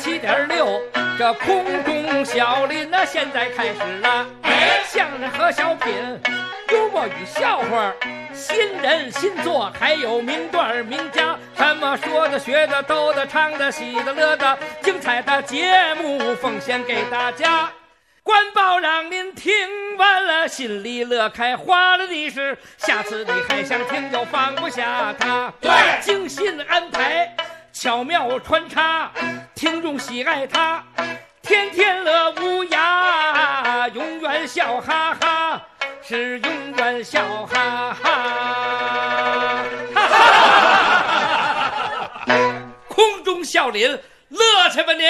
87.6，这空中小林呢，现在开始了。相声和小品，幽默与笑话，新人新作，还有名段名家，什么说的、学的、逗的、唱的、喜的、乐的，精彩的节目奉献给大家。官报让您听完了，心里乐开花了的是，下次你还想听就放不下它。 对， 精心安排，巧妙穿插，听众喜爱它，天天乐无涯，永远笑哈哈，是永远笑哈哈。空中笑林，乐去吧您！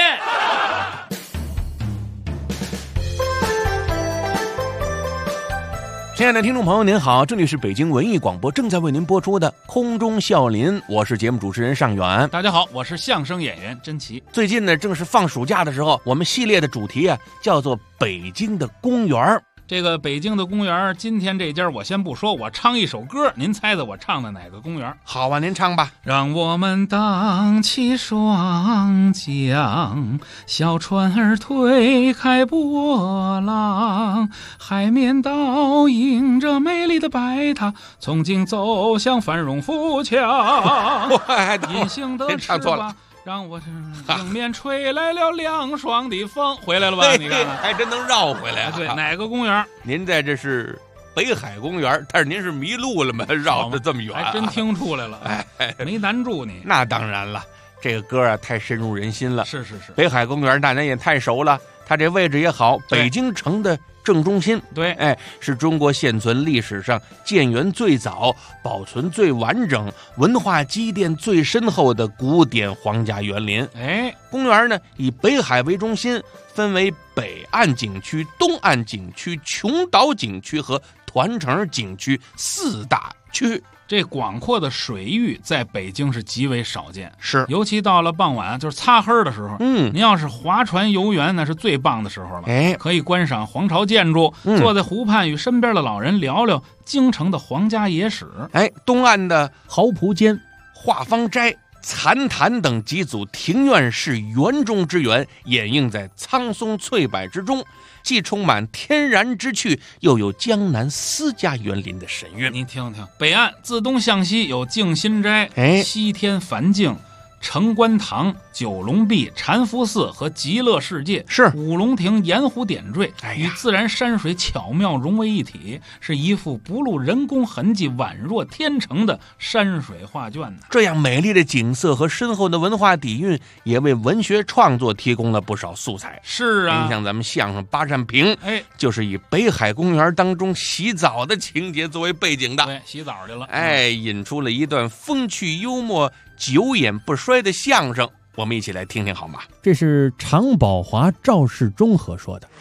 亲爱的听众朋友您好，这里是北京文艺广播正在为您播出的空中笑林，我是节目主持人尚远。 大家好，我是相声演员甄奇。 最近呢正是放暑假的时候，我们系列的主题啊叫做北京的公园。 这个北京的公园，今天这家我先不说，我唱一首歌，您猜猜我唱的哪个公园？ 好啊，您唱吧。 让我们荡起双桨，小船儿推开波浪，海面倒映着美丽的白塔，从今走向繁荣富强。隐形的翅膀让我迎面吹来了凉爽的风，回来了吧？你看看， 还真能绕回来。 对，哪个公园？ 您在这是北海公园，但是您是迷路了吗？绕得这么远， 还真听出来了，没难住你。 那当然了，这个歌啊太深入人心了。 是。 北海公园大家也太熟了，它这位置也好，北京城的正中心。 对， 是中国现存历史上建园最早、保存最完整、文化积淀最深厚的古典皇家园林。公园呢以北海为中心，分为北岸景区、东岸景区、琼岛景区和团城景区4大区。 这广阔的水域在北京是极为少见， 是， 尤其到了傍晚，就是擦黑的时候，您要是划船游园，那是最棒的时候了。可以观赏皇朝建筑，坐在湖畔与身边的老人聊聊京城的皇家野史。 东岸的豪蒲间、华芳斋、残坛等几组庭院是园中之园，掩映在苍松翠柏之中，既充满天然之趣，又有江南私家园林的神韵。 您听听，北岸自东向西有静心斋、西天梵净、城关堂、九龙壁、禅福寺和极乐世界， 是五龙亭盐湖点缀，与自然山水巧妙融为一体，是一幅不露人工痕迹、宛若天成的山水画卷呢。 这样美丽的景色和深厚的文化底蕴，也为文学创作提供了不少素材。 是啊， 你像咱们相声八扇屏，就是以北海公园当中洗澡的情节作为背景的。 对，洗澡去了。 引出了一段风趣幽默、久演不衰的相声，我们一起来听听好吗？ 这是常宝华、赵世忠和说的。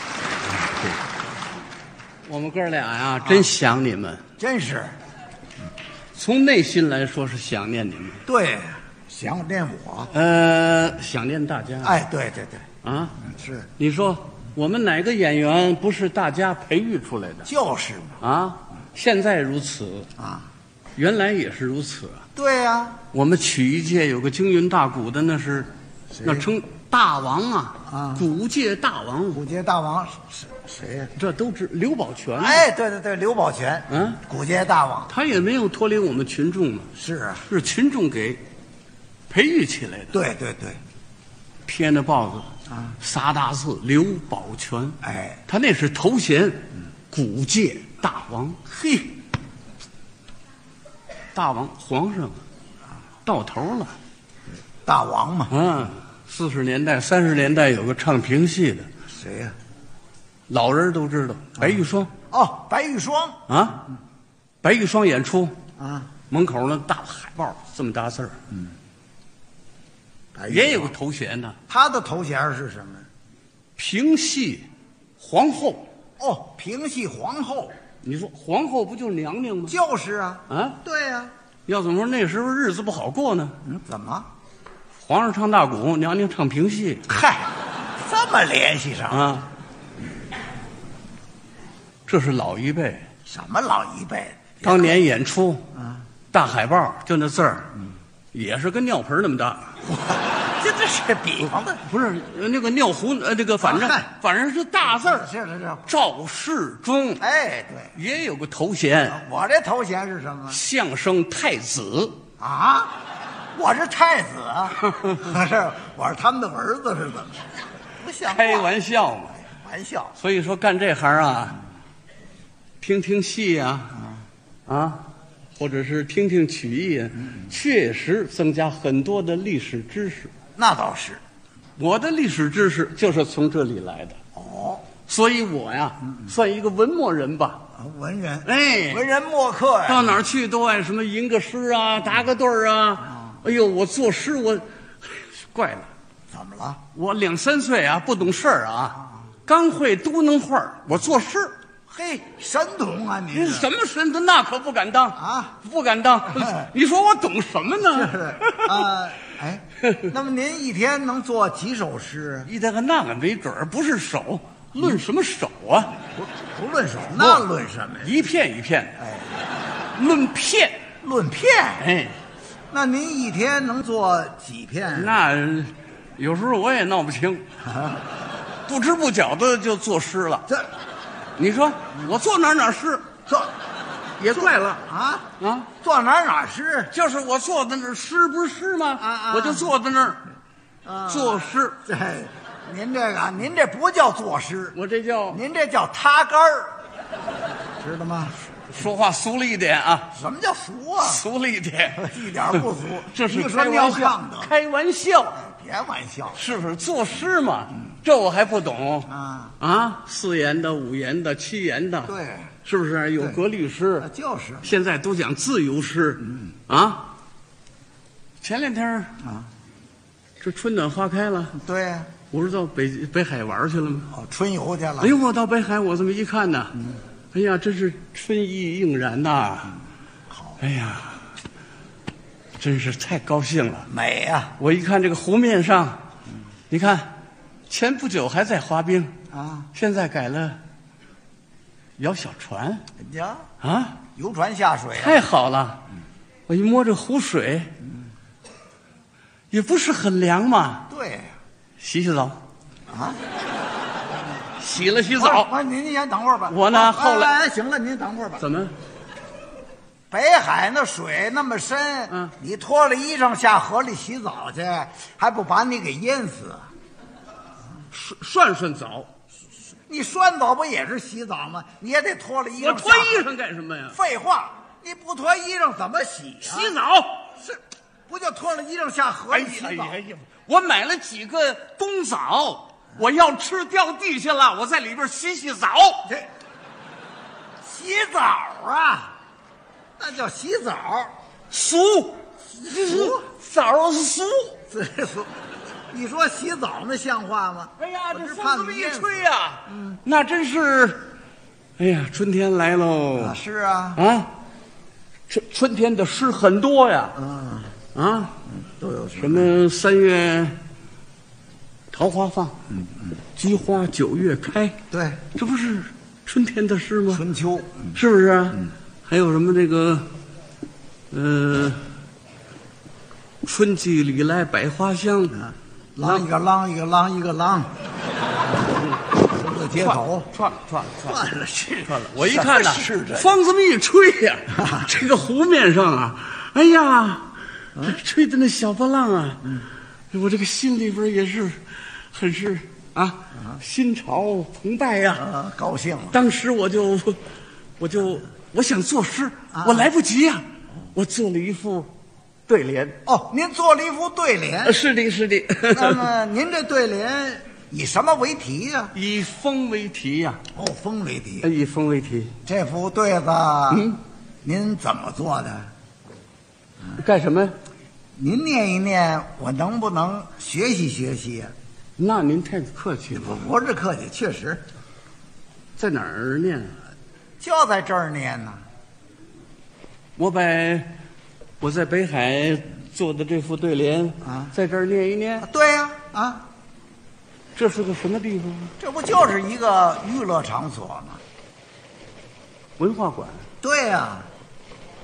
我们哥俩呀，真想你们， 真是， 从内心来说是想念你们。 对，想念我， 想念大家。 对啊， 是。 你说我们哪个演员不是大家培育出来的？ 就是嘛。 啊，现在如此啊， 原来也是如此啊。 对呀， 我们曲艺界有个京韵大鼓的，那称大王啊，鼓界大王。 鼓界大王是谁呀？ 这都知刘宝全。 对，刘宝全。鼓界大王， 他也没有脱离我们群众嘛。 是啊， 是群众给培育起来的。 对， 贴那报子啊，3大字刘宝全。他那是头衔，鼓界大王。嘿。大王皇上到头了， 大王嘛。 40年代、30年代有个唱评戏的， 谁呀？ 老人都知道，白玉霜。 白玉霜啊，白玉霜演出啊， 门口那大海报这么大字儿，也有个头衔呢。 他的头衔是什么？ 评戏皇后。 评戏皇后。 你说皇后不就是娘娘吗？ 就是啊。对呀。 要怎么说那时候日子不好过呢？ 怎么？ 皇上唱大鼓，娘娘唱评戏。 嗨，这么联系上啊？这是老一辈。 什么老一辈？ 当年演出大海报就那字儿，也是跟尿盆那么大。 这这是比方的， 不是那个尿壶，这个反正是大字儿， 是赵世忠。 哎，对， 也有个头衔， 我这头衔是什么？ 相声太子啊，我是太子啊，我是他们的儿子是怎么？不像话， 开玩笑嘛， 玩笑。 所以说干这行啊，听听戏啊，或者是听听曲艺啊，确实增加很多的历史知识。 那倒是， 我的历史知识就是从这里来的。 哦， 所以我呀，算一个文墨人吧。 文人， 哎， 文人墨客呀， 到哪儿去都爱什么吟个诗啊，答个对儿啊。哎呦，我作诗我怪了， 怎么了？ 我2、3岁啊，不懂事儿啊，刚会嘟囔话儿，我作诗。 嘿，神童啊你！ 什么神童？那可不敢当啊， 不敢当。你说我懂什么呢？ 哎，那么您一天能做几首诗？ 一天那个没准儿，不是手，论什么手啊？ 不论手，那论什么呀？ 一片一片的，哎，论片， 论片。 哎， 那您一天能做几片？ 那有时候我也闹不清，不知不觉的就作诗了。 这。 你说我坐哪诗， 坐也怪了啊！ 坐哪诗？ 就是我坐在那儿，诗不是诗吗？我就坐在那儿，作诗。 哎，您这不叫作诗， 我这叫您这叫塌杆儿，知道吗？ 说话俗了一点啊！ 什么叫俗啊？ 俗了一点， 一点不俗。 这是开玩笑的， 开玩笑， 别玩笑， 是不是？作诗嘛。这我还不懂4言的、5言的、7言的， 对， 是不是有格律诗？ 就是现在都讲自由诗，前2天这春暖花开了， 对， 我是到北海玩去了吗？ 哦，春游去了。 哎呦，我到北海，我这么一看呢，哎呀，真是春意映然呐！ 好， 哎呀，真是太高兴了， 美呀！ 我一看这个湖面上，你看。前不久还在滑冰现在改了摇小船呀游船下水太好了。我一摸这湖水也不是很凉嘛， 对， 洗澡洗了洗澡。 您先等会儿吧。 我呢后来行了，您等会儿吧。 怎么？ 北海那水那么深，你脱了衣裳下河里洗澡去，还不把你给淹死？ 涮澡， 你涮澡不也是洗澡吗？你也得脱了衣裳。 我脱衣裳干什么呀？ 废话，你不脱衣裳怎么洗啊？ 洗澡是，不就脱了衣裳下河里洗澡？ 我买了几个冬枣，我要吃掉地下了，我在里边洗澡。 洗澡啊，那叫洗澡， 俗，澡俗， 俗。你说洗澡那像话吗？ 哎呀，这风这么一吹呀，那真是，哎呀，春天来喽！ 是啊， 春天的诗很多呀， 都有什么3月桃花放，菊花9月开， 对， 这不是春天的诗吗？ 春秋是不是啊？还有什么这个，春季里来百花香。 啷一个啷一个啷一个啷，这个街头串了去串了。我一看呢，风这么一吹呀，这个湖面上啊，哎呀，这吹的那小波浪啊，我这个心里边也是，很是心潮澎湃呀， 高兴了。 当时我想作诗，我来不及呀，我做了一副。对联哦，您做了一副对联。 是的，是的。 那么您这对联以什么为题呀？ 以风为题呀。 哦，风为题。 以风为题。 这副对子，您怎么做的？ 干什么？ 您念一念，我能不能学习学习呀？ 那您太客气了。 不是客气，确实。 在哪儿念？ 就在这儿念呢。 我在北海做的这副对联在这儿念一念。 对呀， 这是个什么地方？ 这不就是一个娱乐场所吗？ 文化馆。 对呀，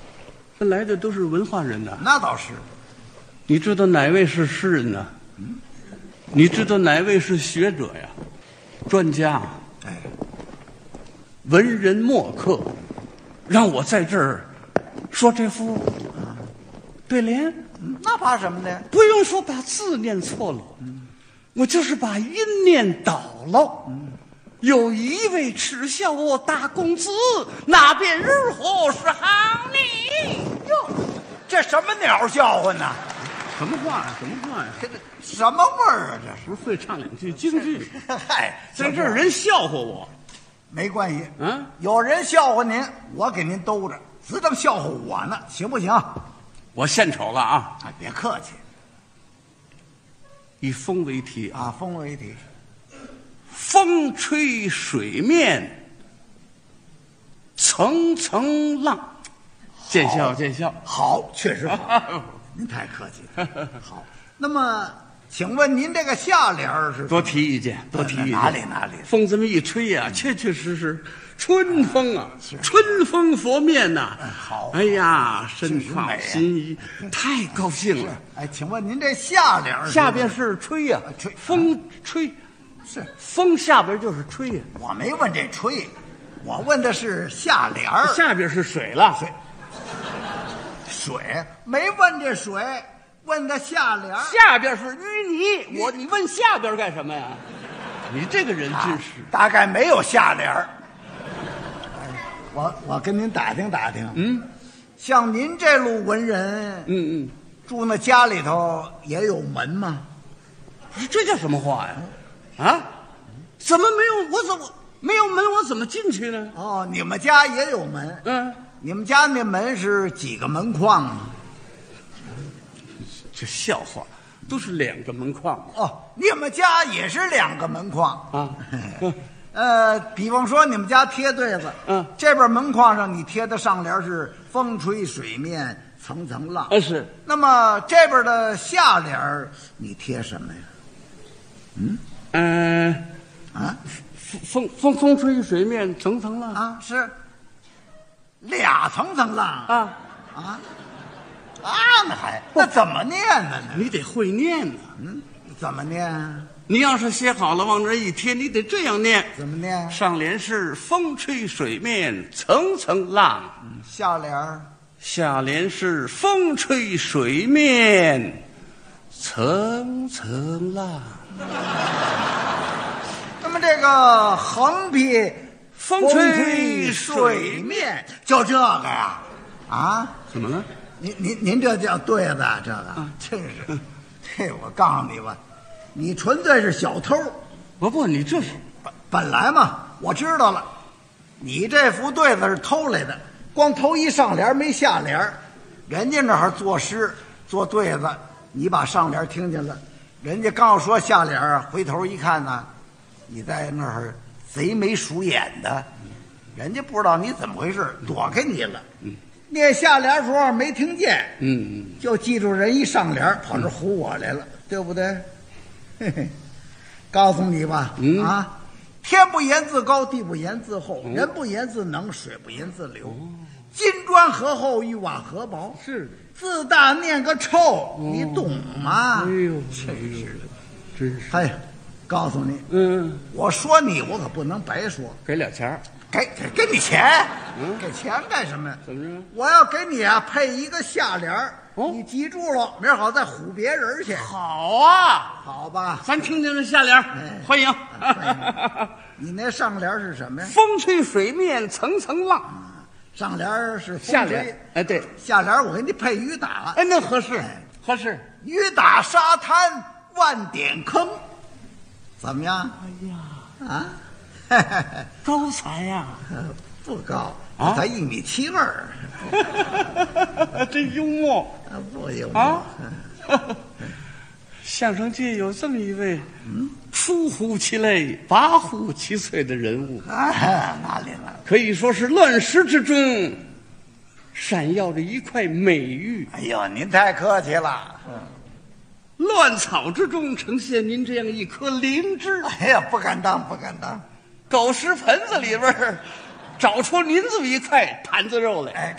这来的都是文化人呐。 那倒是。 你知道哪位是诗人呢？ 你知道哪位是学者呀？专家， 哎， 文人墨客，让我在这儿说这幅对联。 那怕什么呢？ 不用说把字念错了，我就是把音念倒了。有一位耻笑我大公子，那便如何是好呢？ 哟，这什么鸟笑话呢？ 什么话呀？什么话呀？ 这什么味儿啊？这是。 不会唱两句京剧。 嗨， 在这儿人笑话我， 没关系。 嗯， 有人笑话您，我给您兜着，只等笑话我呢，行不行？ 我献丑了啊！ 哎，别客气以风为题啊， 啊，风为题。 风吹水面，层层浪。见笑见笑。 好，确实好。您太客气了。好，那么，请问您这个下联是？ 多提意见，多提意见。 哪里？ 风这么一吹呀，确确实实，春风啊，春风拂面呐。 好。 哎呀，身靠心仪，太高兴了。 哎，请问您这下联下边是吹呀， 吹风吹， 是风下边就是吹呀。 我没问这吹，我问的是下联儿。 下边是水了， 水没问这水，问的下联儿。 下边是淤泥。你问下边干什么呀？你这个人真是。 大概没有下联儿。我跟您打听打听。像您这路文人，住那家里头也有门吗？ 这叫什么话呀？啊？怎么没有？我怎么没有门？我怎么进去呢？ 哦，你们家也有门。你们家那门是几个门框啊？ 这笑话，都是2个门框。 哦，你们家也是2个门框啊。 比方说你们家贴对子，这边门框上你贴的上联是风吹水面层层浪。 是。 那么这边的下联你贴什么呀？ 风吹水面层层浪啊，是2层层浪啊。 那怎么念的呢？ 你得会念呢。 怎么念啊？ 你要是写好了往这一贴，你得这样念。 怎么念？ 上联是风吹水面层层浪， 下联是风吹水面层层浪。 那么这个横批风吹水面就这个呀？啊？ 怎么了？ 您这叫对子这个？真是，这我告诉你吧，你纯粹是小偷。 不，你这是本来嘛，我知道了，你这幅对子是偷来的，光偷一上联没下联，人家那儿作诗做对子，你把上联听见了，人家刚要说下联啊，回头一看呢，你在那儿贼眉鼠眼的，人家不知道你怎么回事，躲开你了。念下联时候没听见，就记住人一上联跑这唬我来了，对不对？嘿嘿，告诉你吧，天不言自高，地不言自厚，人不言自能，水不言自流。金砖何厚，玉瓦何薄？ 是自大念个臭，你懂吗？ 哎呦，真是！ 哎呀，告诉你，我说你，我可不能白说， 给2钱。 给你钱，给钱干什么呀？ 怎么着？ 我要给你啊配一个下联你记住了，明儿好再唬别人去。 好啊， 好吧， 咱听听这下联，欢迎。 你那上联是什么呀？ 风吹水面层层浪。 上联是下联，对， 下联我给你配雨打， 那合适，合适。 雨打沙滩万点坑，怎么样？ 哎呀，高才呀！ 不高才1.72米。 真幽默， 不幽默。 相声界有这么一位，出乎其类，拔乎其萃的人物。 哪里了？ 可以说是乱石之中闪耀着一块美玉。 哎呦，您太客气了。 乱草之中呈现您这样一颗灵芝。 哎呀，不敢当，不敢当。 狗食盆子里边找出您这么一块盘子肉来。 哎，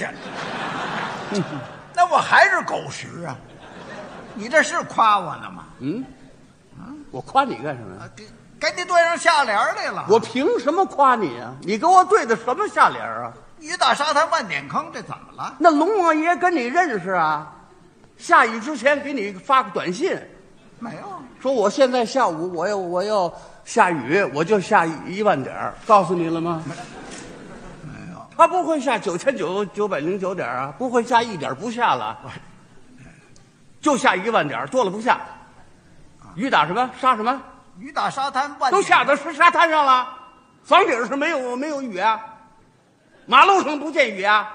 那我还是狗食啊！你这是夸我呢吗？ 我夸你干什么呀？ 给你对上下联来了。 我凭什么夸你啊？你给我对的什么下联啊？ 雨打沙滩万点坑，这怎么了？ 那龙王爷跟你认识啊？下雨之前给你发个短信， 没有， 说我现在下午我要下雨，我就下1万点，告诉你了吗？ 没有， 他不会下9909.9点啊，不会下1点不下了，就下1万点，多了不下。雨打什么沙什么？ 雨打沙滩万都下到沙滩上了，房顶上没有雨啊，马路上不见雨啊，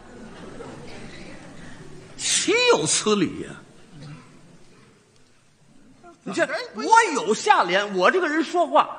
岂有此理呀！你这我有下联，我这个人说话，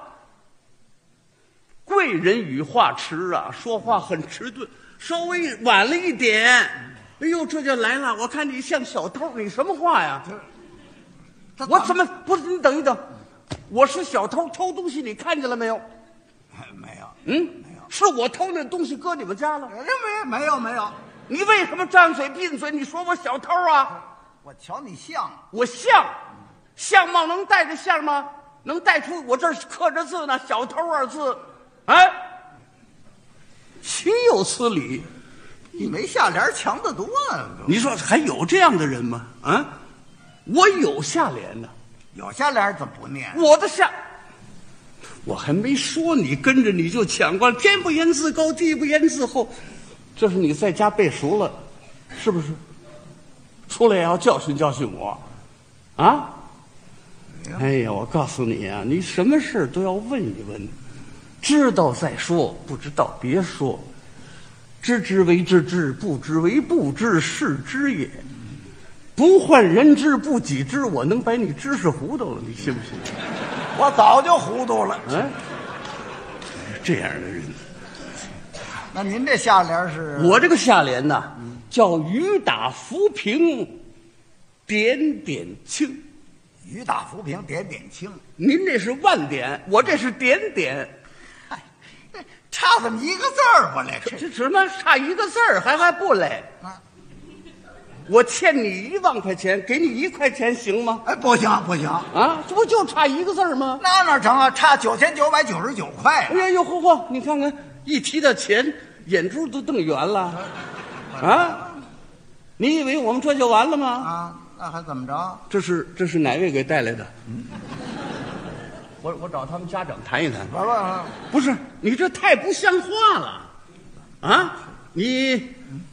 贵人语话迟啊，说话很迟钝，稍微晚了一点，哎呦，这就来了。我看你像小偷，你什么话呀？我怎么不是？你等一等，我是小偷，偷东西你看见了没有？ 没有， 没有， 是我偷那东西搁你们家了？ 没有， 你为什么张嘴闭嘴？你说我小偷啊？ 我瞧你像， 我相貌能带着相吗？能带出我这儿刻着字呢，小偷2字，哎，岂有此理！ 你没下联强得多啊！ 你说还有这样的人吗？啊，我有下联呢， 有下联怎么不念？ 我的下，我还没说你跟着你就抢过来，天不言自高，地不言自厚，这是你在家背熟了，是不是？出来也要教训教训我，啊？哎呀，我告诉你啊，你什么事都要问一问，知道再说，不知道别说。知之为知之，不知为不知，是知也。不患人之不己知，我能把你知识糊涂了，你信不信？ 我早就糊涂了。 哎，这样的人， 那您这下联是？ 我这个下联呢，叫雨打浮萍，点点青。 雨打浮萍，点点青。 您这是万点，我这是点点。 哎，差这么一个字儿不嘞？ 这什么差一个字儿还不嘞？ 啊， 我欠你1万块钱，给你1块钱行吗？ 哎，不行啊，这不就差一个字儿吗？ 那哪成啊？差9999块。 哎呀呦嚯嚯！你看看，一提到钱，眼珠都瞪圆了。啊，你以为我们这就完了吗？ 啊，那还怎么着？ 这是哪位给带来的？我找他们家长谈一谈。不是，你这太不像话了，啊！你，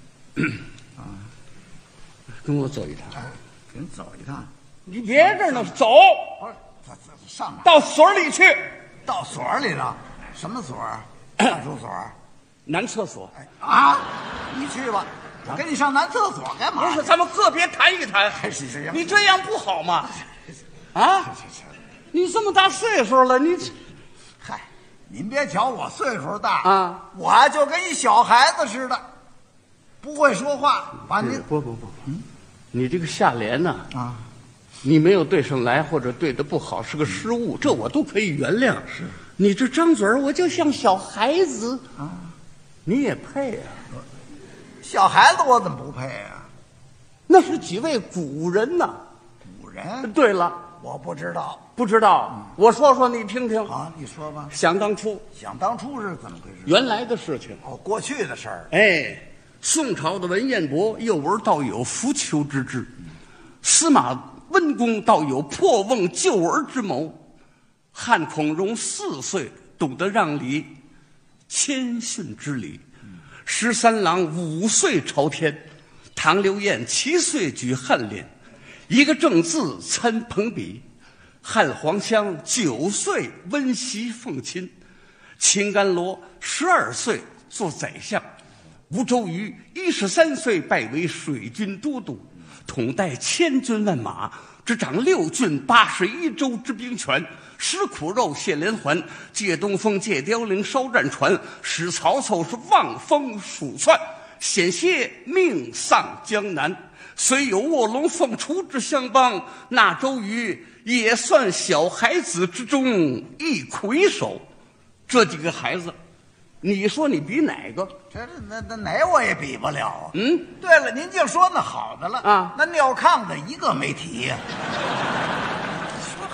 跟我走一趟。 跟走一趟。 你别这儿呢，走。 不是，上哪？ 到所里去。 到所里了？什么所？看守所？ 男厕所。 啊，你去吧。我跟你上男厕所干嘛？ 不是，咱们个别谈一谈。 行， 你这样不好吗？啊？你这么大岁数了，你， 嗨，您别瞧我岁数大啊， 我就跟一小孩子似的，不会说话。把您不，你这个下联呢啊， 你没有对上来，或者对的不好，是个失误，这我都可以原谅。是，你这张嘴我就像小孩子啊，你也配啊？ 小孩子我怎么不配啊？ 那是几位古人呐。 古人？ 对了， 我不知道。 不知道，我说说你听听。 好，你说吧。 想当初是怎么回事？ 原来的事情。 哦，过去的事儿。 哎，宋朝的文彦博幼儿倒有扶丘之志，司马温公倒有破瓮救儿之谋，汉孔融4岁懂得让梨，谦逊之礼。13郎5岁朝天，唐刘晏7岁举翰林，一个正字参朋比。汉黄香9岁温习奉亲，秦甘罗12岁做宰相，吴周瑜13岁拜为水军都督，统带1000军万马，执掌6郡81州之兵权，食苦肉谢连环，借东风借凋零烧战船，使曹操是望风鼠窜，险些命丧江南。虽有卧龙凤雏之相帮，那周瑜也算小孩子之中一魁首。这几个孩子，你说你比哪个？ 那哪我也比不了啊。对了，您就说那好的了啊， 那尿炕的一个没提呀。说好的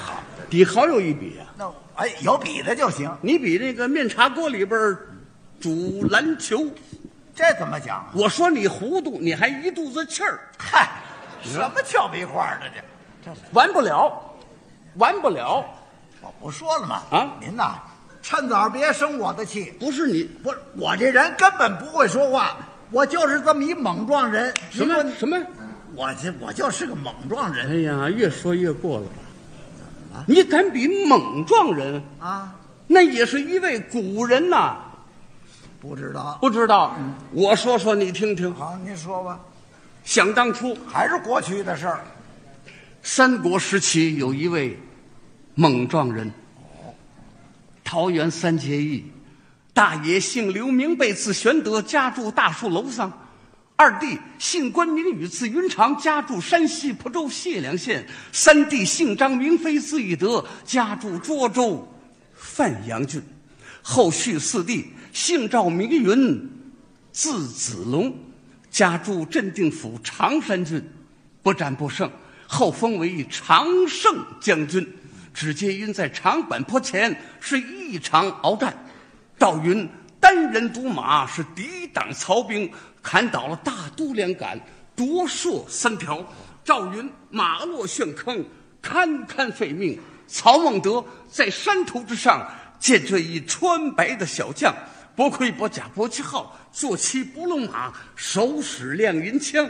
底好有一笔啊。 那有比的就行。 你比那个面茶锅里边煮篮球， 这怎么讲啊？ 我说你糊涂，你还一肚子气儿。 嗨，什么俏皮话呢？这完不了，完不了。 我不说了吗？ 啊， 您呐，趁早别生我的气。 不是你， 不是我这人根本不会说话，我就是这么一莽撞人。 什么？ 我就是个莽撞人。 哎呀，越说越过了吧？你敢比莽撞人啊？ 那也是一位古人呐。 不知道， 不知道。我说说你听听。 好，您说吧。 想当初， 还是过去的事儿。 三国时期有一位莽撞人，桃园三结义，大爷姓刘，名备，字玄德，家住大树楼上；二弟姓关，名羽，字云长，家住山西蒲州解良县；三弟姓张，名飞，字翼德，家住涿州范阳郡。后续四弟姓赵，名云，字子龙，家住镇定府常山郡，不战不胜，后封为常胜将军。只见云在长坂坡前是一场鏖战，赵云单人独马是抵挡曹兵，砍倒了大都两杆，夺槊3条。赵云马落陷坑，堪堪废命。曹孟德在山头之上见这一穿白的小将，薄盔薄甲薄旗号，坐骑不龙马，手使亮银枪，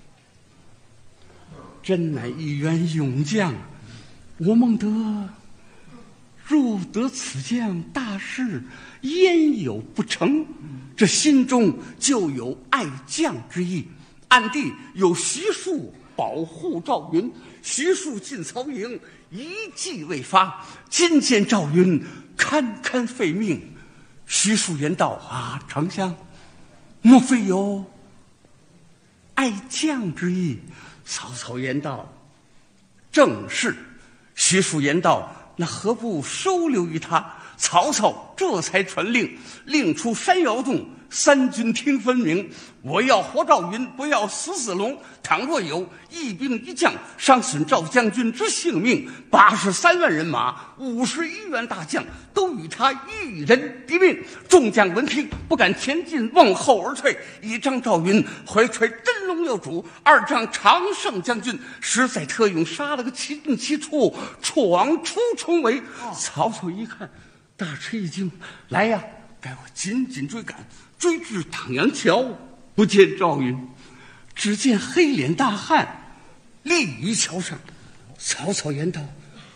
真乃一员勇将。我孟德若得此将，大事焉有不成？这心中就有爱将之意，暗地有徐庶保护赵云。徐庶进曹营，一计未发，今见赵云堪堪废命。徐庶言道：“啊，丞相，莫非有爱将之意？”曹操言道：“正是。”徐庶言道：“那何不收留于他？”曹操这才传令，令出山摇动，三军听分明。我要活赵云，不要死子龙。倘若有一兵一将伤损赵将军之性命，83万人马，51员大将，都与他一人敌命。众将闻听，不敢前进，望后而退。一仗赵云怀揣真龙耀主，二仗常胜将军实在特勇，杀了个七进七出，闯出重围。曹操一看，大吃一惊，来呀，该我紧紧追赶，追至党阳桥，不见赵云，只见黑脸大汉立于桥上。曹操言道：“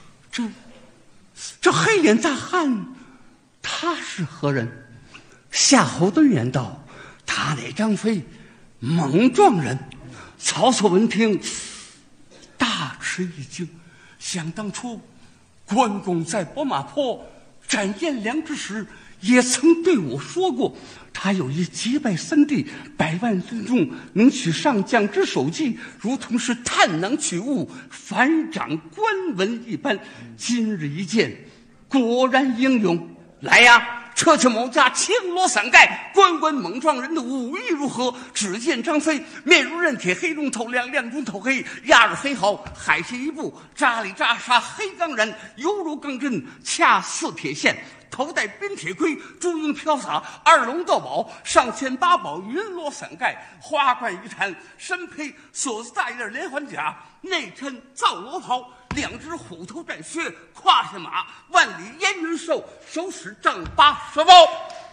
这黑脸大汉，他是何人？”夏侯惇言道：“他乃张飞，莽撞人。”曹操闻听，大吃一惊，想当初关公在博马坡斩颜良之时，也曾对我说过，他有一击败三弟100万军中，能取上将之首级，如同是探囊取物，反掌官文一般。今日一见，果然英勇。来呀，撤去某家，青罗伞盖，观观猛撞人的武艺如何？只见张飞面如刃铁，黑中透亮，亮中透黑，压着黑毫，海下一步，扎里扎沙，黑钢髯，犹如钢针，恰似铁线。头戴冰铁盔，朱缨飘洒，二龙斗宝，上嵌八宝，云罗伞盖，花冠一缠，身披锁子大叶连环甲，内衬皂罗袍，两只虎头战靴，胯下马，万里烟云兽，手使丈八蛇包，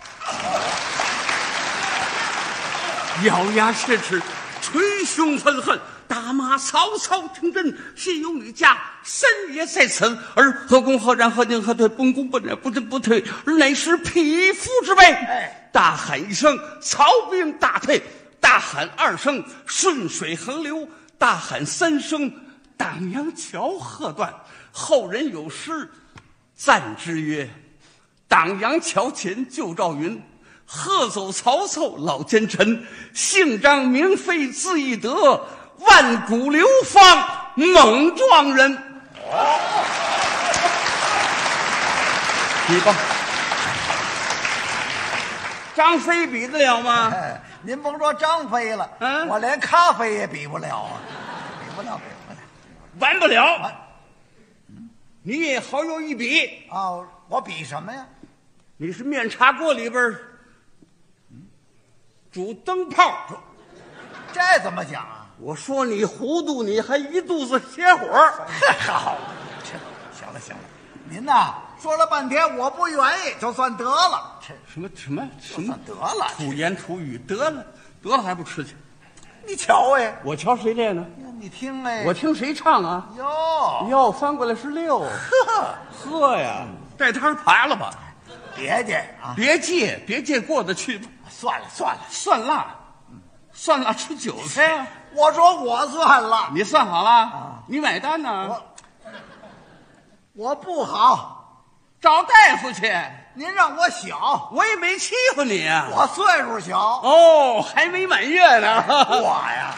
咬牙切齿，捶胸愤恨。大骂曹操听真，心有女家，身也在此，而何公何战何进何退，本公不战不进不退，而乃是匹夫之辈。大喊一声，曹兵大退。大喊2声，顺水横流。大喊3声，党阳桥喝断。后人有诗赞之曰：党阳桥前救赵云，喝走曹操老奸臣，姓张名飞字翼德，万古流芳猛撞人。比吧，张飞比得了吗？ 您甭说张飞了，我连咖啡也比不了啊，比不了。 完不了。 你也好有一比。 哦，我比什么呀？ 你是面茶锅里边煮灯泡。 这怎么讲啊？ 我说你糊涂，你还一肚子邪火。 好，行了，您呐说了半天，我不愿意，就算得了。 什么就算得了， 出言出语，得了还不吃去？ 你瞧哎， 我瞧谁练呢？ 你听哎， 我听谁唱啊？ 哟， 翻过来是6， 呵呀，带摊爬了吧？ 别介啊， 别借过得去吧。 算了， 蒜辣吃韭菜啊！ 我说我算了， 你算好了，你买单呢？ 我不好， 找大夫去。 您让我小， 我也没欺负你啊。 我岁数小哦，还没满月呢。 我呀。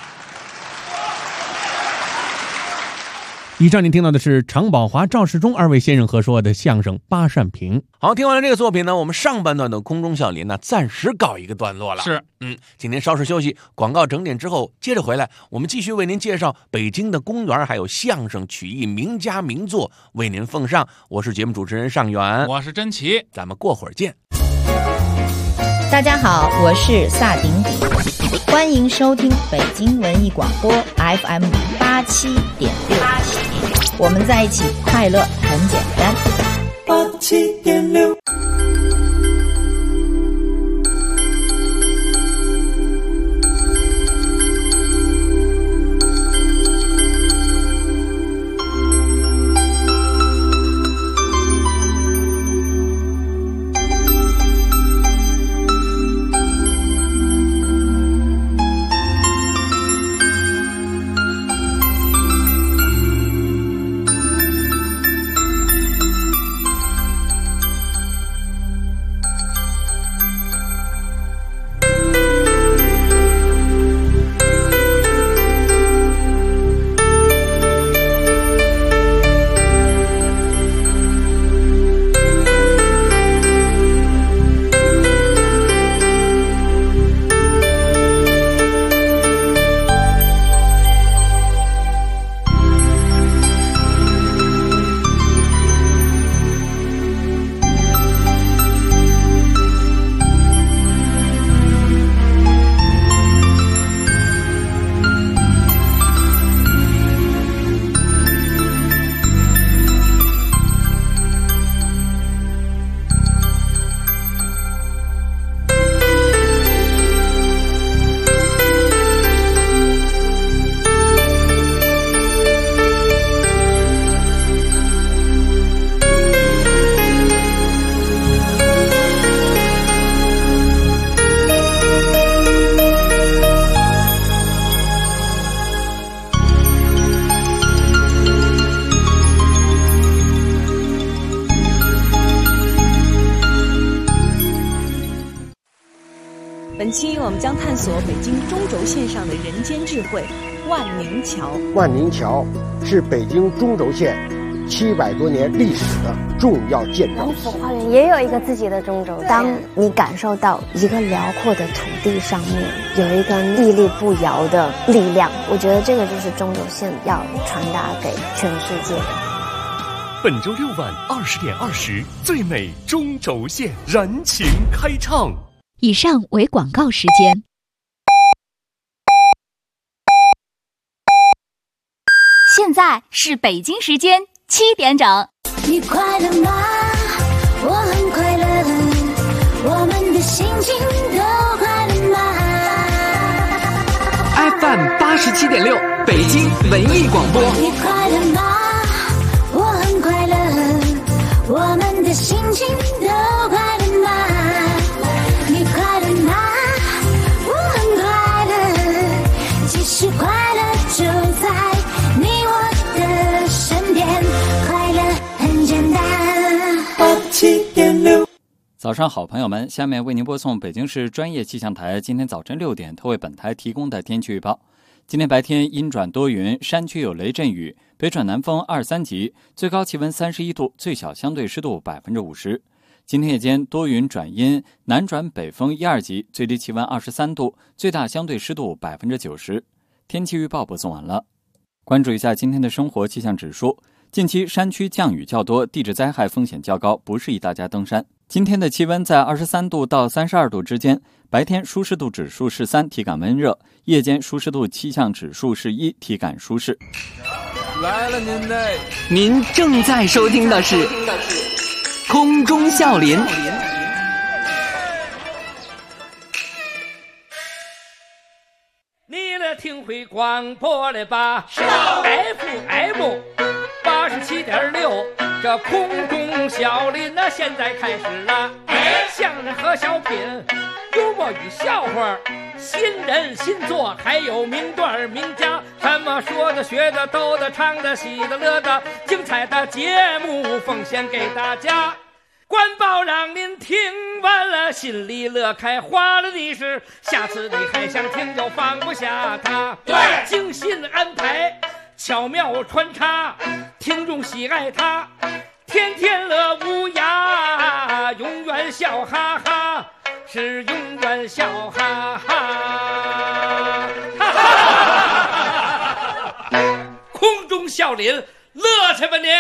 以上您听到的是常宝华、赵世忠二位先生合说的相声《八扇屏》。 好，听完了这个作品呢，我们上半段的空中笑林呢，暂时告一个段落了。 是， 今天稍事休息，广告整点之后接着回来，我们继续为您介绍北京的公园，还有相声曲艺名家名作为您奉上。我是节目主持人尚远， 我是甄奇， 咱们过会儿见。 大家好，我是萨顶顶，欢迎收听北京文艺广播 FM 87.6，我们在一起，快乐很简单。 87.6。 本期我们将探索北京中轴线上的人间智慧——万宁桥。 万宁桥是北京中轴线700多年历史的重要建筑。 龙府花园也有一个自己的中轴线。当你感受到一个辽阔的土地上面有一个屹立不摇的力量，我觉得这个就是中轴线要传达给全世界的。 本周6晚20点20，最美中轴线燃情开唱。 以上为广告时间。现在是北京时间7点整。 你快乐吗？我很快乐，我们的心情都快乐吗 ？FM 87.6，北京文艺广播。 你快乐吗？我很快乐，我们的心情都快乐吗？你快乐吗？我很快乐，其实快乐就在你我的身边，快乐很简单。87.6。 早上好，朋友们，下面为您播送北京市专业气象台今天早晨6点特为本台提供的天气预报。今天白天阴转多云，山区有雷阵雨，北转南风2、3级，最高气温31度，最小相对湿度50%。今天夜间多云转阴，南转北风1、2级，最低气温23度，最大相对湿度90%。天气预报播送完了。关注一下今天的生活气象指数。 近期山区降雨较多，地质灾害风险较高，不适宜大家登山。今天的气温在23度到32度之间，白天舒适度指数是3，体感温热；夜间舒适度气象指数是1，体感舒适。 来了您正在收听的是空中笑林。 你来听会广播了吧？FM 87.6，这空中笑林那现在开始了。相声和小品，幽默与笑话，新人新作，还有名段名家，什么说的学的逗的唱的喜的乐的，精彩的节目奉献给大家。官报让您听完了心里乐开花了的是，下次你还想听就放不下它。对，精心安排，巧妙穿插，听众喜爱它，天天乐无涯，永远笑哈哈，是永远笑哈哈。空中笑林，乐去吧您！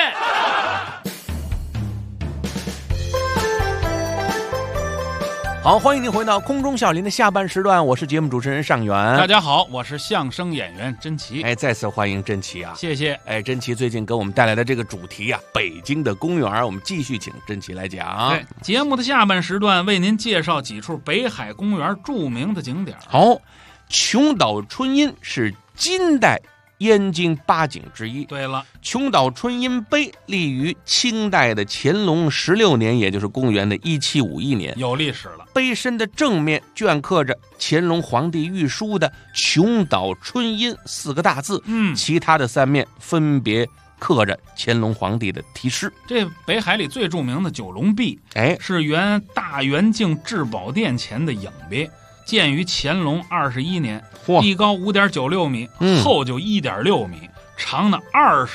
好，欢迎您回到空中笑林的下半时段，我是节目主持人尚元。 大家好，我是相声演员甄奇。 再次欢迎甄奇啊！ 谢谢。 甄奇最近给我们带来的这个主题啊，北京的公园，我们继续请甄奇来讲。 对，节目的下半时段为您介绍几处北海公园著名的景点。 好，琼岛春阴是金代燕京8景之一。 对了， 琼岛春阴碑立于清代的乾隆16年，也就是公元的1751年， 有历史了。 碑身的正面镌刻着乾隆皇帝御书的琼岛春阴4个大字，其他的3面分别刻着乾隆皇帝的题诗。 这北海里最著名的九龙壁，是原大圆镜至宝殿前的影壁，建于乾隆21年，地高5.96米，厚就1.6米，长呢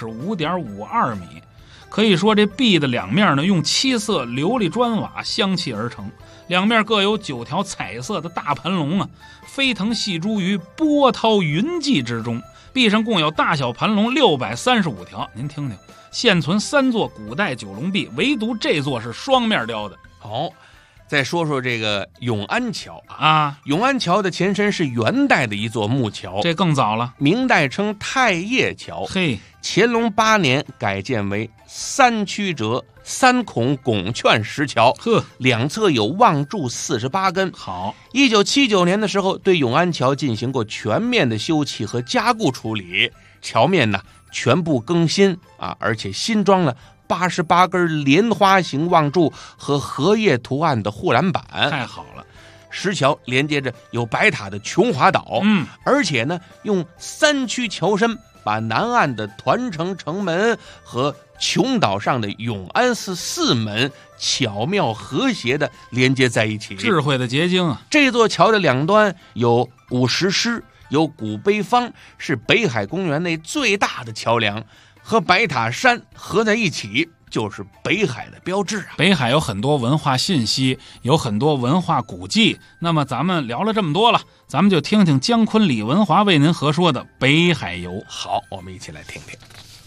25.52米。可以说这壁的两面呢，用7色琉璃砖瓦镶砌而成，两面各有9条彩色的大盘龙啊，飞腾戏珠于波涛云际之中。壁上共有大小盘龙635条，您听听，现存3座古代九龙壁，唯独这座是双面雕的。 好，再说说这个永安桥啊，永安桥的前身是元代的一座木桥， 这更早了， 明代称太液桥。 嘿， 乾隆8年改建为3曲折3孔拱券石桥，两侧有望柱48根。 好 ，1979年的时候，对永安桥进行过全面的修葺和加固处理，桥面呢全部更新啊，而且新装了88根莲花形望柱和荷叶图案的护栏板。 太好了， 石桥连接着有白塔的琼华岛，而且呢用3曲桥身把南岸的团城城门和琼岛上的永安寺4门巧妙和谐地连接在一起， 智慧的结晶啊！ 这座桥的两端有5石狮，有古碑坊，是北海公园内最大的桥梁，和白塔山合在一起就是北海的标志啊！ 北海有很多文化信息，有很多文化古迹。那么咱们聊了这么多了，咱们就听听姜昆、李文华为您合说的北海游。 好，我们一起来听听。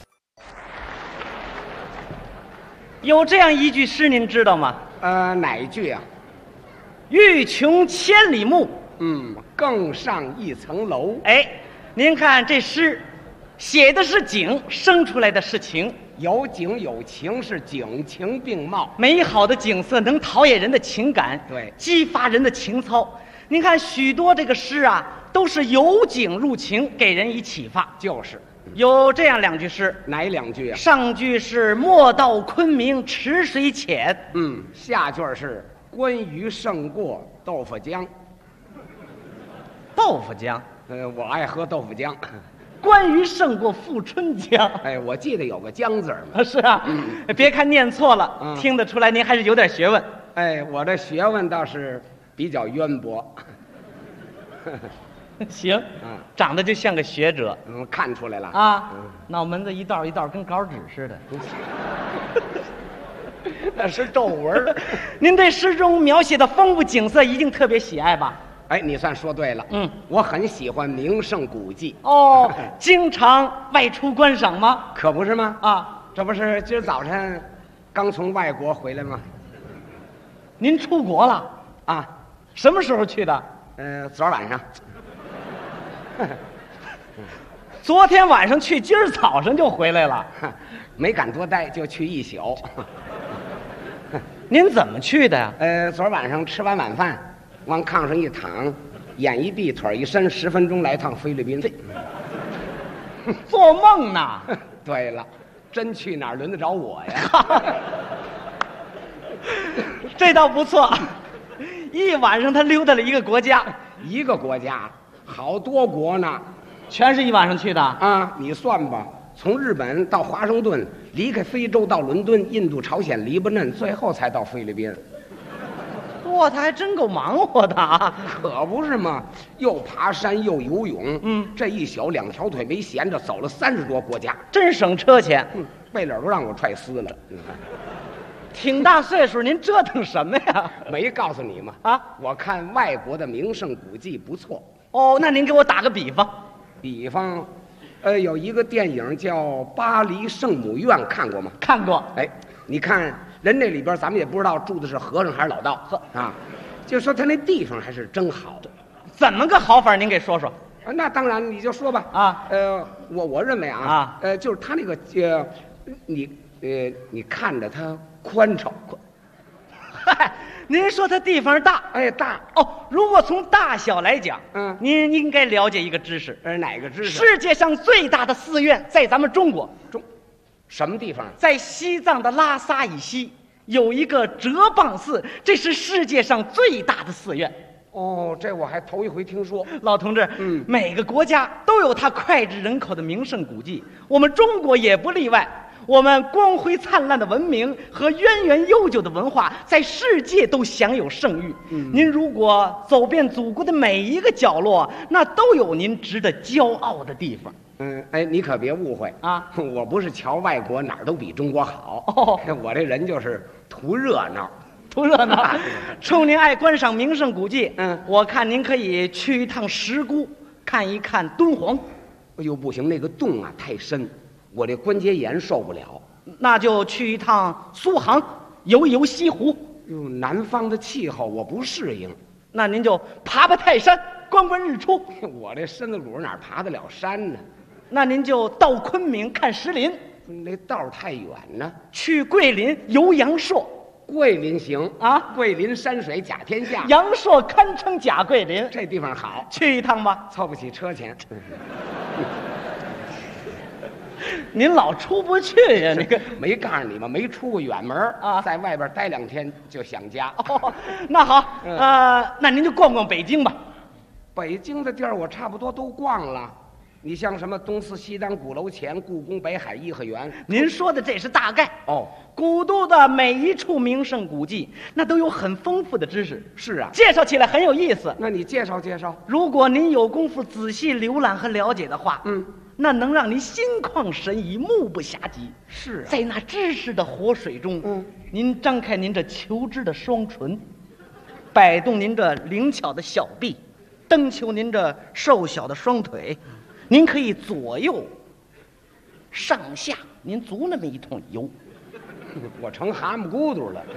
有这样一句诗，您知道吗？ 哪一句啊？ 欲穷千里目， 更上一层楼。 您看这诗写的是景，生出来的是情， 有景有情，是景情并茂。 美好的景色能陶冶人的情感， 对， 激发人的情操。您看许多这个诗啊，都是由景入情，给人以启发。 就是有这样2句诗。 哪2句啊？ 上句是莫道昆明池水浅， 下句是关羽胜过豆腐浆。 豆腐浆？ 我爱喝豆腐浆。 关羽胜过富春江。 我记得有个江字嘛。 是啊，别看念错了，听得出来您还是有点学问。 我这学问倒是比较渊博。 行，长得就像个学者。 看出来了啊，脑门子一道一道跟稿纸似的。 那是皱纹。 您对诗中描写的丰富景色一定特别喜爱吧？ 你算说对了。我很喜欢名胜古迹。 经常外出观赏吗？ 可不是吗？ 这不是今儿早晨刚从外国回来吗？ 您出国了啊？ 什么时候去的？ 昨儿晚上。 昨天晚上去，今儿早上就回来了， 没敢多待，就去一宿。 您怎么去的呀？ 昨儿晚上吃完晚饭，往炕上一躺，眼一闭，腿一伸，10分钟来趟菲律宾。 做梦呢？ 对了，真去哪儿轮得着我呀？ 这倒不错，一晚上他溜达了一个国家， 一个国家，好多国呢。 全是一晚上去的啊！你算吧，从日本到华盛顿，离开非洲到伦敦、印度、朝鲜、黎巴嫩，最后才到菲律宾。 哇，他还真够忙活的啊！ 可不是嘛，又爬山又游泳，这一宿2条腿没闲着，走了30多国家， 真省车钱。 背篓都让我踹撕了。 挺大岁数，您折腾什么呀？ 没告诉你吗？ 啊， 我看外国的名胜古迹不错。 哦，那您给我打个比方。 比方，有一个电影叫《巴黎圣母院》，看过吗？ 看过。 哎，你看人那里边，咱们也不知道住的是和尚还是老道啊，就说他那地方还是真好。 怎么个好法？您给说说。 那当然，你就说吧。 啊， 我认为啊，就是他那个你看着他宽敞。 嗨。您说它地方大， 哎，大哦。如果从大小来讲，您应该了解一个知识。 哪个知识？ 世界上最大的寺院在咱们中国。 什么地方？ 在西藏的拉萨以西有一个哲蚌寺，这是世界上最大的寺院。 哦，这我还头一回听说。 老同志，每个国家都有它脍炙人口的名胜古迹，我们中国也不例外。我们光辉灿烂的文明和源远悠久的文化，在世界都享有盛誉。您如果走遍祖国的每一个角落，那都有您值得骄傲的地方。 哎，你可别误会啊！我不是瞧外国哪儿都比中国好，我这人就是图热闹， 图热闹。冲您爱观赏名胜古迹，我看您可以去一趟石鼓，看一看敦煌。 哎呦，不行，那个洞啊太深。我这关节炎受不了， 那就去一趟苏杭，游一游西湖。 哟，南方的气候我不适应， 那您就爬泰山，观观日出。 我这身子骨哪爬得了山呢？ 那您就到昆明看石林， 那道太远呢。 去桂林游阳朔， 桂林行啊， 桂林山水甲天下， 阳朔堪称甲桂林， 这地方好， 去一趟吧。 凑不起车钱。 您老出不去呀？那个没告诉你吗？没出过远门啊，在外边待2天就想家。 那好，那您就逛逛北京吧。 北京的地儿我差不多都逛了。你像什么东四西单、鼓楼前、故宫、北海、颐和园， 您说的这是大概哦。 古都的每一处名胜古迹，那都有很丰富的知识。 是啊， 介绍起来很有意思。 那你介绍介绍。 如果您有功夫仔细浏览和了解的话，那能让您心旷神怡、目不暇接。 是啊， 在那知识的活水中，您张开您这求知的双唇，摆动您这灵巧的小臂，蹬求您这瘦小的双腿，您可以左右、上下，您足那么一通游。 我成蛤蟆咕嘟了。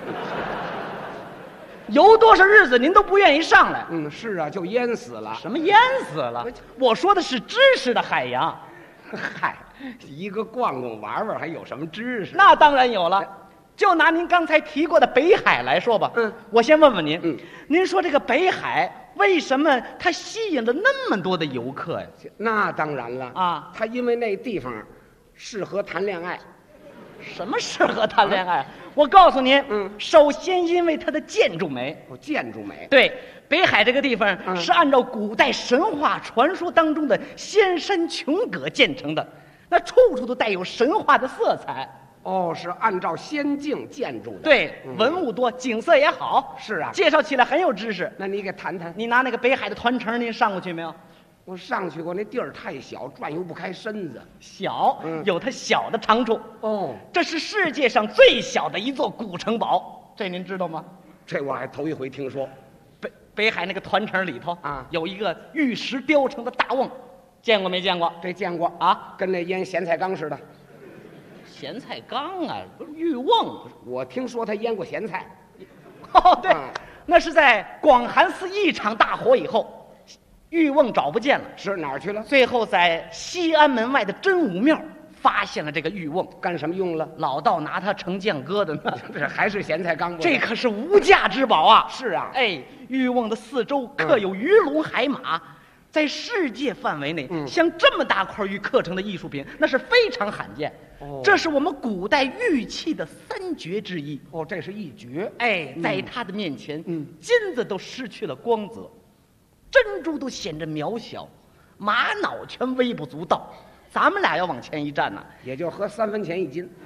游多少日子您都不愿意上来。 是啊，就淹死了。 什么淹死了？我说的是知识的海洋。 嗨，一个逛逛玩玩还有什么知识？ 那当然有了。就拿您刚才提过的北海来说吧。我先问问您，您说这个北海为什么它吸引了那么多的游客呀？ 那当然了啊， 它因为那地方适合谈恋爱。 什么适合谈恋爱？我告诉您，首先因为它的建筑美。 建筑美。 对，北海这个地方是按照古代神话传说当中的仙山琼阁建成的，那处处都带有神话的色彩。 是按照仙境建筑的。 对，文物多，景色也好。 是啊， 介绍起来很有知识。 那你给谈谈。 你拿那个北海的团城，您上过去没有？ 我上去过，那地儿太小，转悠不开身子。 小，有它小的长处。这是世界上最小的一座古城堡，这您知道吗？ 这我还头一回听说。 北海那个团城里头啊，有一个玉石雕成的大瓮，见过没见过？ 这见过啊， 跟那腌咸菜缸似的。 咸菜缸啊，不是玉瓮。 我听说他腌过咸菜。 哦，对，那是在广寒寺一场大火以后，玉瓮找不见了， 是哪儿去了？ 最后在西安门外的真武庙发现了这个玉瓮， 干什么用了？ 老道拿它盛酱疙瘩呢。 这还是咸菜缸？ 这可是无价之宝啊！ 是啊， 哎，玉瓮的四周刻有鱼龙海马。在世界范围内，像这么大块玉刻成的艺术品，那是非常罕见。这是我们古代玉器的三绝之一。 哦，这是一绝。 哎，在它的面前，金子都失去了光泽，珍珠都显着渺小，玛瑙全微不足道。咱们俩要往前一站呢， 也就合3分钱一斤。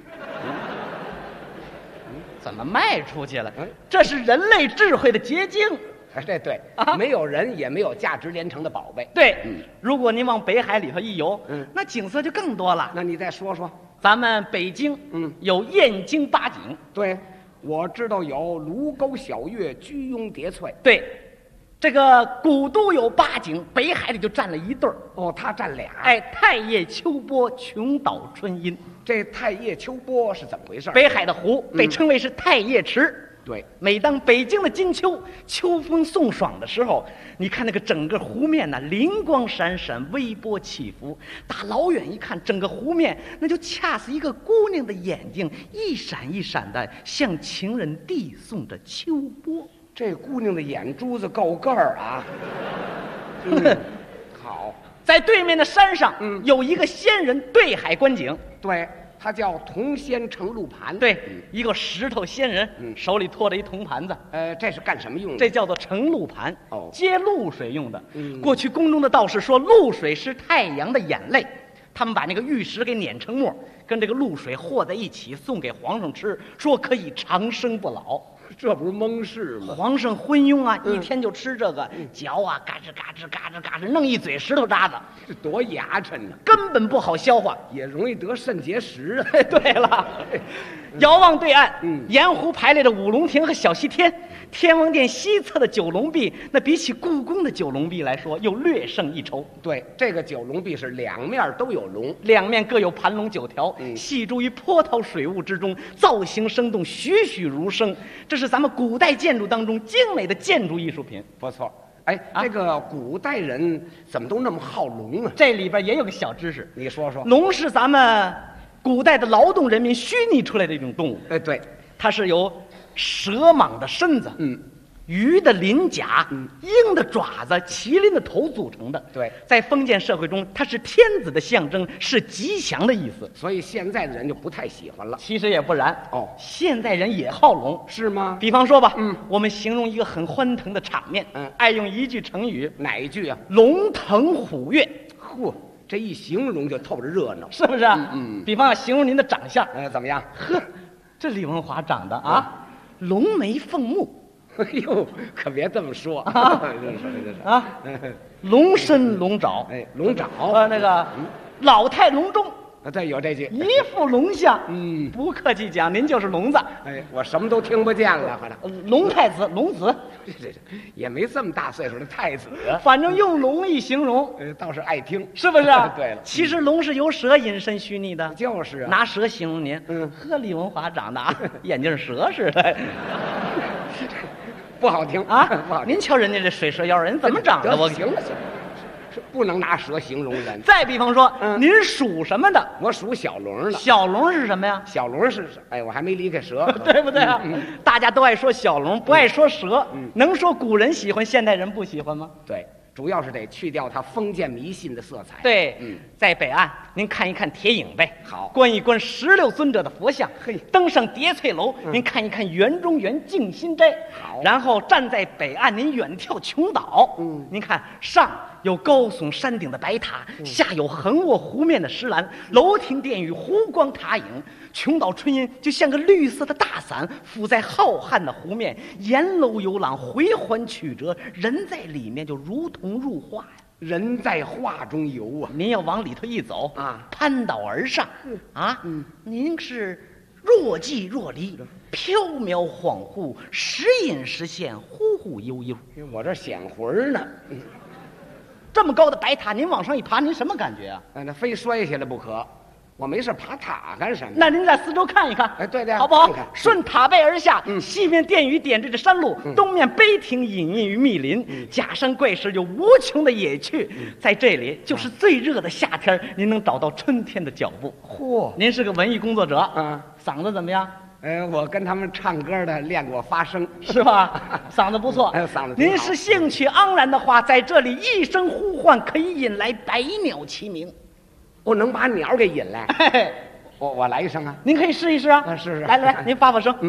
怎么卖出去了？这是人类智慧的结晶。 这对，没有人也没有价值连城的宝贝。 对，如果您往北海里头一游，那景色就更多了。 那你再说说， 咱们北京，有燕京八景。 对，我知道有卢沟晓月、居庸叠翠。 对，这个古都有8景，北海里就占了1对儿。 哦，他占俩。 哎，太液、秋波、琼岛、春阴。 这太液、秋波是怎么回事？ 北海的湖被称为是太液池。 对， 每当北京的金秋，秋风送爽的时候，你看那个整个湖面呢，灵光闪闪，微波起伏。打老远一看，整个湖面那就恰似一个姑娘的眼睛，一闪一闪的，向情人递送着秋波。 这姑娘的眼珠子够个儿啊！好， 在对面的山上，有一个仙人对海观景。 对。他叫铜仙盛露盘， 对，一个石头仙人，手里托着一铜盘子， 这是干什么用的？ 这叫做盛露盘，接露水用的。过去宫中的道士说，露水是太阳的眼泪，他们把那个玉石给碾成沫，跟这个露水和在一起，送给皇上吃，说可以长生不老。 这不是蒙事吗？ 皇上昏庸啊，一天就吃这个，嚼啊，嘎吱嘎吱嘎吱嘎吱，弄一嘴石头渣子， 这多牙碜呢， 根本不好消化， 也容易得肾结石啊。 对了，遥望对岸，沿湖排列着五龙亭和小西天，天王殿西侧的九龙壁，那比起故宫的九龙壁来说，又略胜一筹。 对，这个九龙壁是两面都有龙， 两面各有盘龙9条，系诸于波涛水雾之中，造型生动，栩栩如生。这是咱们古代建筑当中精美的建筑艺术品， 不错。哎，这个古代人怎么都那么好龙啊？ 这里边也有个小知识， 你说说。 龙是咱们古代的劳动人民虚拟出来的一种动物。 哎，对， 它是由蛇蟒的身子，鱼的鳞甲，鹰的爪子，麒麟的头组成的。 对， 在封建社会中，它是天子的象征，是吉祥的意思。 所以现在的人就不太喜欢了。 其实也不然哦， 现在人也好龙， 是吗？ 比方说吧，我们形容一个很欢腾的场面，爱用一句成语， 哪一句啊？ 龙腾虎跃。 嚯，这一形容就透着热闹， 是不是？比方要形容您的长相， 怎么样？ 呵，这李文华长得啊，龙眉凤目。 哎呦，可别这么说啊！龙身龙爪， 哎，龙爪那个老态龙钟， 对，有这句， 一副龙相。不客气讲，您就是聋子。 哎，我什么都听不见了，反正龙太子、龙子， 这也没这么大岁数的太子， 反正用龙一形容， 倒是爱听， 是不是？ 对了， 其实龙是由蛇引申虚拟的， 就是拿蛇形容您。呵，李文华长得啊，眼睛蛇似的。 不好听啊！ 不好听。 您瞧人家这水蛇腰，人怎么长的？我行了，不能拿蛇形容人。 再比方说，您属什么的？ 我属小龙的。 小龙是什么呀？ 小龙是，哎，我还没离开蛇， 对不对啊？大家都爱说小龙，不爱说蛇。能说古人喜欢，现代人不喜欢吗？ 对。主要是得去掉它封建迷信的色彩。 对，在北岸您看一看铁影呗， 好， 观一观16尊者的佛像，嘿，登上叠翠楼，您看一看园中园静心斋， 好， 然后站在北岸，您远眺琼岛，您看上有高耸山顶的白塔，下有横卧湖面的石栏，楼亭殿宇，湖光塔影，琼岛春阴就像个绿色的大伞，覆在浩瀚的湖面，沿楼游览，回环曲折，人在里面就如同入画呀。 人在画中游啊！ 您要往里头一走啊， 攀岛而上啊，您是若即若离，飘渺恍惚，时隐时现，忽忽悠悠。 我这显魂呢。 这么高的白塔，您往上一爬，您什么感觉啊？ 那非摔下来不可。 我没事爬塔干什么？ 那您在四周看一看， 哎，对， 好不好？ 看看顺塔背而下，西面殿宇点缀着山路，东面碑亭隐隐于密林，假山怪石有无穷的野趣。在这里，就是最热的夏天，您能找到春天的脚步。 嚯， 您是个文艺工作者，嗓子怎么样？ 我跟他们唱歌的练过发声， 是吧？嗓子不错， 嗓子。 您是兴趣盎然的话，在这里一声呼唤，可以引来百鸟齐鸣。 我能把鸟给引来。 嘿嘿， 我来一声啊！ 您可以试一试啊！ 试试。 来，您发声。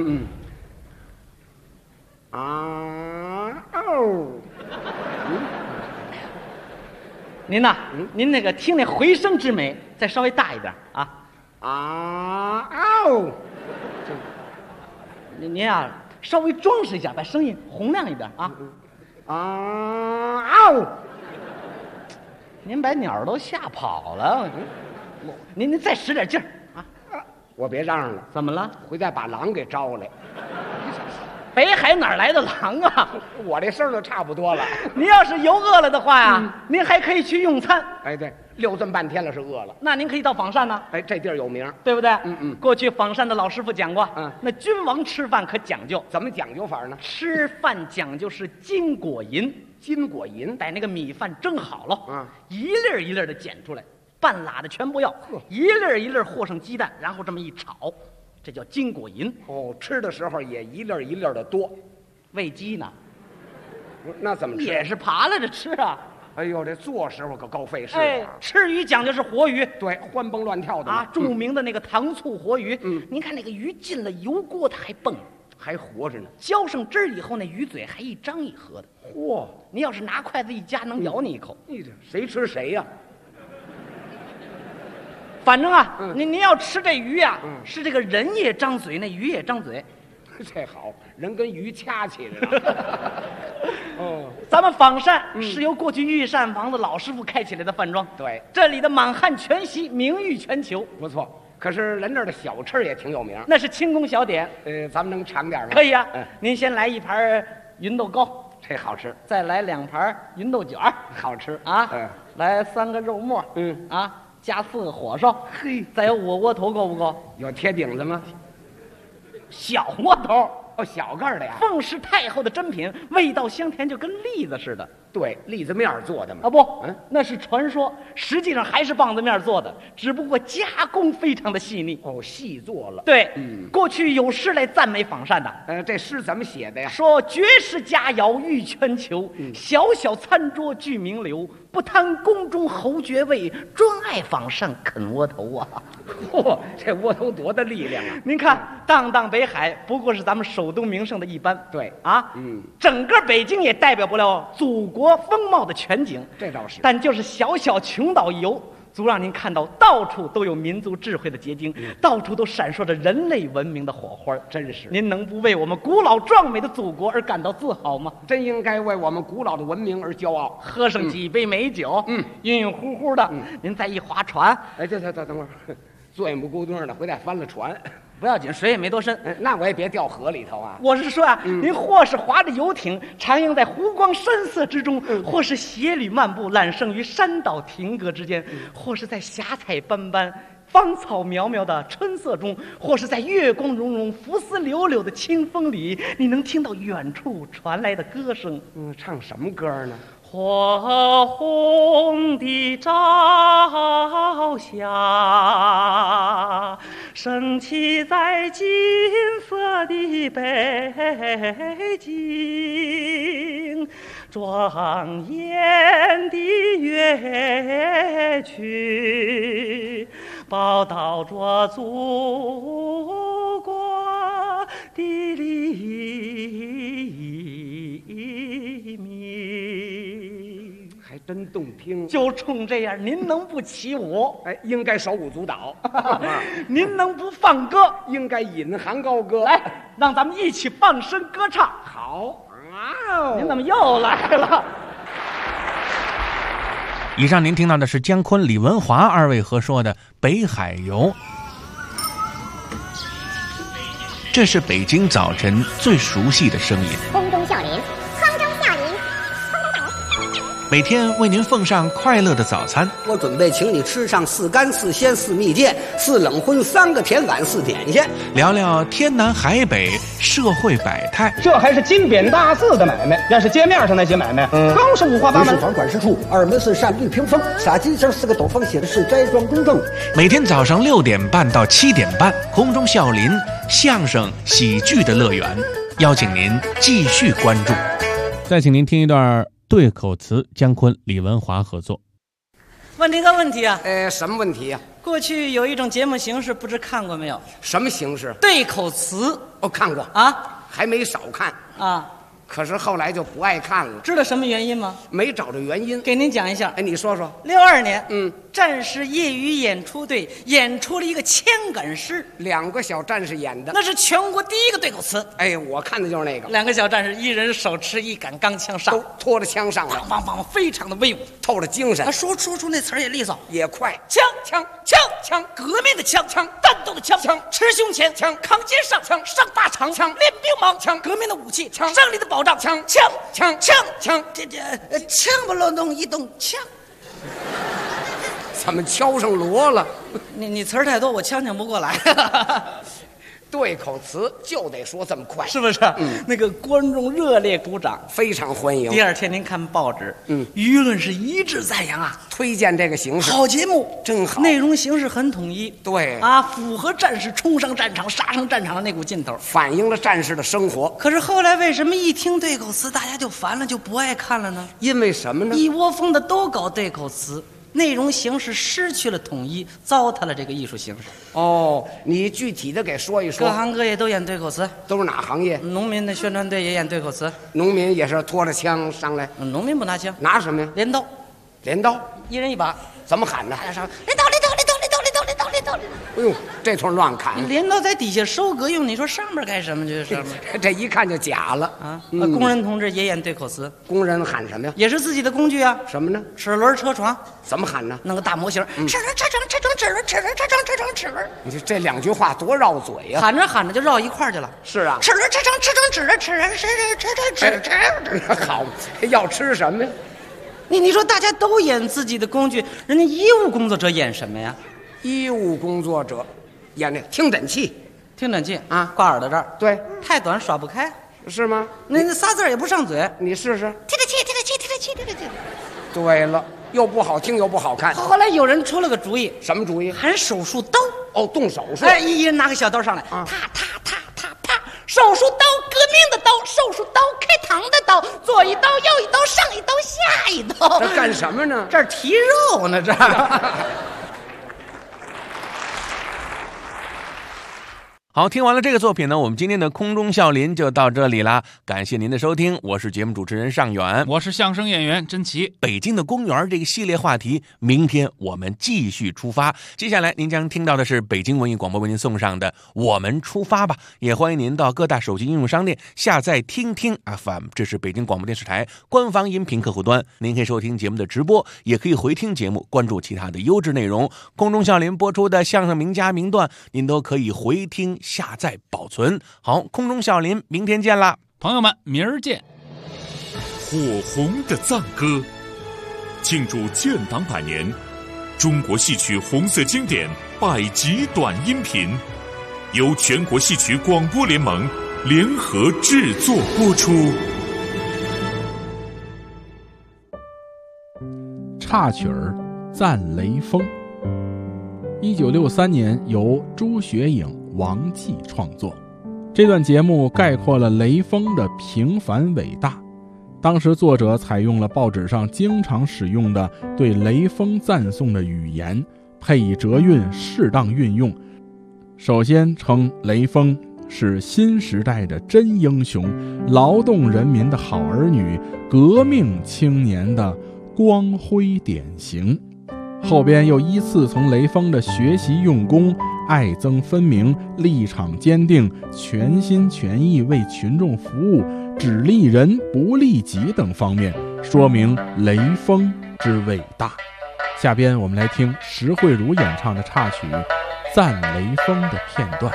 您呐，您那个听那回声之美，再稍微大一点啊！您啊，稍微装饰一下，把声音洪亮一点啊！您把鸟都吓跑了，您再使点劲儿啊！ 我别嚷嚷了， 怎么了？ 回家把狼给招来。 北海哪来的狼啊？ 我这声就差不多了。 您要是游饿了的话呀，您还可以去用餐。 哎，对，溜这么半天了是饿了。 那您可以到仿膳呢。 哎，这地儿有名， 对不对？过去仿膳的老师傅讲过，那君王吃饭可讲究， 怎么讲究法呢？ 吃饭讲究是金果银， 金果银， 把那个米饭蒸好了，一粒儿一粒儿的捡出来，半拉的全不要，一粒儿一粒儿和上鸡蛋，然后这么一炒。这叫金果银哦，吃的时候也一粒一粒的多， 喂鸡呢？ 那怎么吃？ 也是扒拉着吃啊！ 哎呦，这做时候可够费事啊！吃鱼讲究是活鱼， 对，欢蹦乱跳的啊！著名的那个糖醋活鱼，您看那个鱼进了油锅，它还蹦， 还活着呢。 浇上汁儿以后，那鱼嘴还一张一合的。 嚯！ 您要是拿筷子一夹，能咬你一口。 你这谁吃谁呀？ 反正啊，您要吃这鱼啊，是这个人也张嘴，那鱼也张嘴。 这好，人跟鱼掐起来了。 哦，咱们仿膳是由过去御膳房的老师傅开起来的饭庄。 对， 这里的满汉全席名誉全球， 不错。可是人这儿的小吃也挺有名， 那是清宫小点。 咱们能尝点吗？ 可以啊。您先来一盘芸豆糕， 这好吃。 再来2盘芸豆卷， 好吃啊。来3个肉末，加4个火烧，嘿，再有5窝头，够不够？ 有贴顶子吗？ 小窝头哦，小个儿的呀。 凤氏太后的珍品，味道香甜，就跟栗子似的。 对，栗子面做的嘛。 啊不，那是传说，实际上还是棒子面做的，只不过加工非常的细腻。 哦，细做了。 对，过去有诗来赞美仿膳的。 这诗怎么写的呀？ 说绝世佳肴誉全球，小小餐桌聚名流，不贪宫中侯爵位，专爱仿膳啃窝头啊！ 嚯，这窝头多大力量啊！ 您看，荡荡北海不过是咱们首都名胜的一般。 对啊，整个北京也代表不了祖国风貌的全景， 这倒是。 但就是小小琼岛一游，足让您看到到处都有民族智慧的结晶，到处都闪烁着人类文明的火花。 真是， 您能不为我们古老壮美的祖国而感到自豪吗？ 真应该为我们古老的文明而骄傲。 喝上几杯美酒，晕晕乎乎的，您再一划船， 哎，等会儿，醉不咕咚的，回来翻了船。 不要紧，水也没多深， 那我也别掉河里头啊。 我是说啊，您或是划着游艇徜徉在湖光山色之中，或是鞋履漫步揽胜于山岛亭阁之间，或是在霞彩斑斑芳草苗苗的春色中，或是在月光融融浮丝柳柳的清风里，你能听到远处传来的歌声。 唱什么歌呢？ 火红的朝霞升起在金色的北京，庄严的乐曲报道着祖国的黎明， 还真动听。 就冲这样，您能不起舞？ 哎，应该手舞足蹈。 您能不放歌？ 应该引吭高歌。 来，让咱们一起放声歌唱。 好您怎么又来了？ 以上您听到的是姜昆、李文华二位合说的《北海游》。这是北京早晨最熟悉的声音。 空中笑林，空中笑林，空中笑林。 每天为您奉上快乐的早餐。 我准备请你吃上4干4鲜4蜜饯4冷荤3个甜碗4点心， 聊聊天南海北社会百态。 这还是金匾大字的买卖，要是街面上那些买卖，更是五花八门。 房管事处2门是扇绿屏风，洒金星4个斗方写的是斋庄公正。 每天早上6点半到7点半，空中笑林相声喜剧的乐园，邀请您继续关注。 再请您听一段对口词，姜昆、李文华合作。 问这个问题啊， 什么问题呀？ 过去有一种节目形式，不知看过没有？ 什么形式？ 对口词。 哦，看过啊， 还没少看啊。 可是后来就不爱看了。 知道什么原因吗？ 没找着原因， 给您讲一下。 哎，你说说。 62年，战士业余演出队演出了一个枪杆诗 ，2个小战士演的， 那是全国第一个对口词。 哎，我看的就是那个 ，2个小战士，一人手持一杆钢枪上， 都拖着枪上来， 梆梆梆，非常的威武， 透着精神。 他说出那词儿也利索， 也快。 枪枪枪枪， 革命的枪，枪战斗的枪， 枪持胸前， 枪扛肩上，枪上大场， 枪练兵忙， 枪革命的武器， 枪胜利的保障， 枪枪枪枪枪， 这枪不漏洞一动枪。 怎么敲上锣了？ 你词儿太多，我呛不过来。 对口词就得说这么快， 是不是？那个观众热烈鼓掌， 非常欢迎。 第2天您看报纸，舆论是一致赞扬啊， 推荐这个形式， 好节目， 真好， 内容形式很统一， 对啊，符合战士冲上战场、杀上战场的那股劲头， 反映了战士的生活。 可是后来为什么一听对口词，大家就烦了，就不爱看了呢？ 因为什么呢？ 一窝蜂的都搞对口词。内容形式失去了统一，糟蹋了这个艺术形式。 哦，你具体的给说一说。 各行各业都演对口词， 都是哪行业？ 农民的宣传队也演对口词， 农民也是拖着枪上来。 农民不拿枪， 拿什么呀？ 镰刀， 镰刀， 一人一把。 怎么喊呢？ 大家上镰刀，镰刀，镰刀，镰刀，镰刀，镰刀，镰刀。 哎呦，这通乱砍。 镰刀在底下收割用，你说上面干什么去？上面这一看就假了啊！工人同志也演对口词， 工人喊什么呀？ 也是自己的工具啊。 什么呢？ 齿轮车床。 怎么喊呢？ 弄个大模型，齿轮车床，齿轮，齿轮，齿轮，齿轮，齿轮，齿轮。 你这2句话多绕嘴呀！ 喊着喊着就绕一块去了。 是啊， 齿轮，齿轮，齿轮，齿轮，齿轮，齿轮。 好，要吃什么呀？ 你说大家都演自己的工具，人家医务工作者演什么呀？ 医务工作者演那听诊器， 听诊器啊， 挂耳朵这儿。 对， 太短耍不开， 是吗？ 那仨字也不上嘴， 你试试。 听诊器，听诊器，听诊器，听诊器。 对了，又不好听又不好看。 后来有人出了个主意， 什么主意？ 喊手术刀。 哦，动手术。 哎，一人拿个小刀上来，啪啪啪啪啪，手术刀，革命的刀，手术刀，开膛的刀，左一刀，右一刀，上一刀，下一刀。 这干什么呢？ 这儿提肉呢，这儿。 好，听完了这个作品呢，我们今天的空中笑林就到这里啦。感谢您的收听，我是节目主持人尚远， 我是相声演员甄奇。 北京的公园这个系列话题，明天我们继续出发。接下来您将听到的是北京文艺广播为您送上的《我们出发吧》，也欢迎您到各大手机应用商店下载听听 FM， 这是北京广播电视台官方音频客户端。您可以收听节目的直播，也可以回听节目，关注其他的优质内容。空中笑林播出的相声名家名段，您都可以回听下载保存。好，空中笑林，明天见啦， 朋友们，明儿见。 火红的赞歌，庆祝建党100年，中国戏曲红色经典100集短音频，由全国戏曲广播联盟联合制作播出。 插曲儿《赞雷锋》，1963年由朱学影、王继创作。这段节目概括了雷锋的平凡伟大。当时作者采用了报纸上经常使用的对雷锋赞颂的语言，配以折韵，适当运用。首先称雷锋是新时代的真英雄，劳动人民的好儿女，革命青年的光辉典型。后边又依次从雷锋的学习用功、爱憎分明、立场坚定、全心全意为群众服务、只利人不利己等方面说明雷锋之伟大。下边我们来听石慧茹演唱的插曲《赞雷锋》的片段。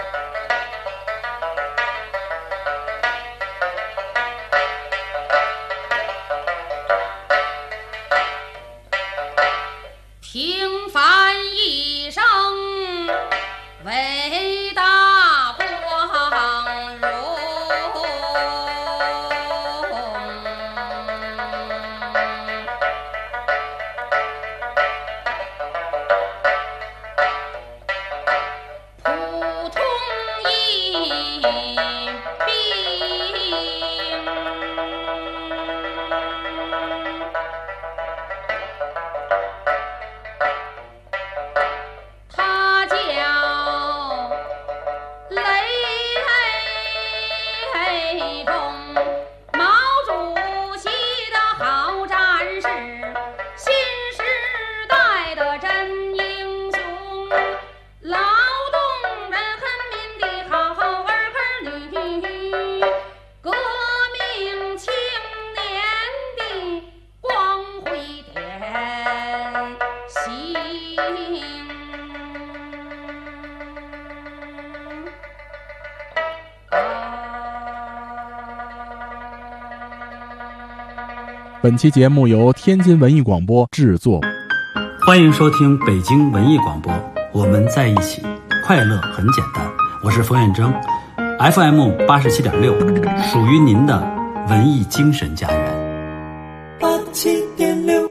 威风，毛主席的好战士，新时代的真英雄，劳动人和民的好儿女，革命青年的光辉典型。 本期节目由天津文艺广播制作。 欢迎收听北京文艺广播，我们在一起，快乐很简单。我是冯远征 ，FM 87.6，属于您的文艺精神家园。 87.6。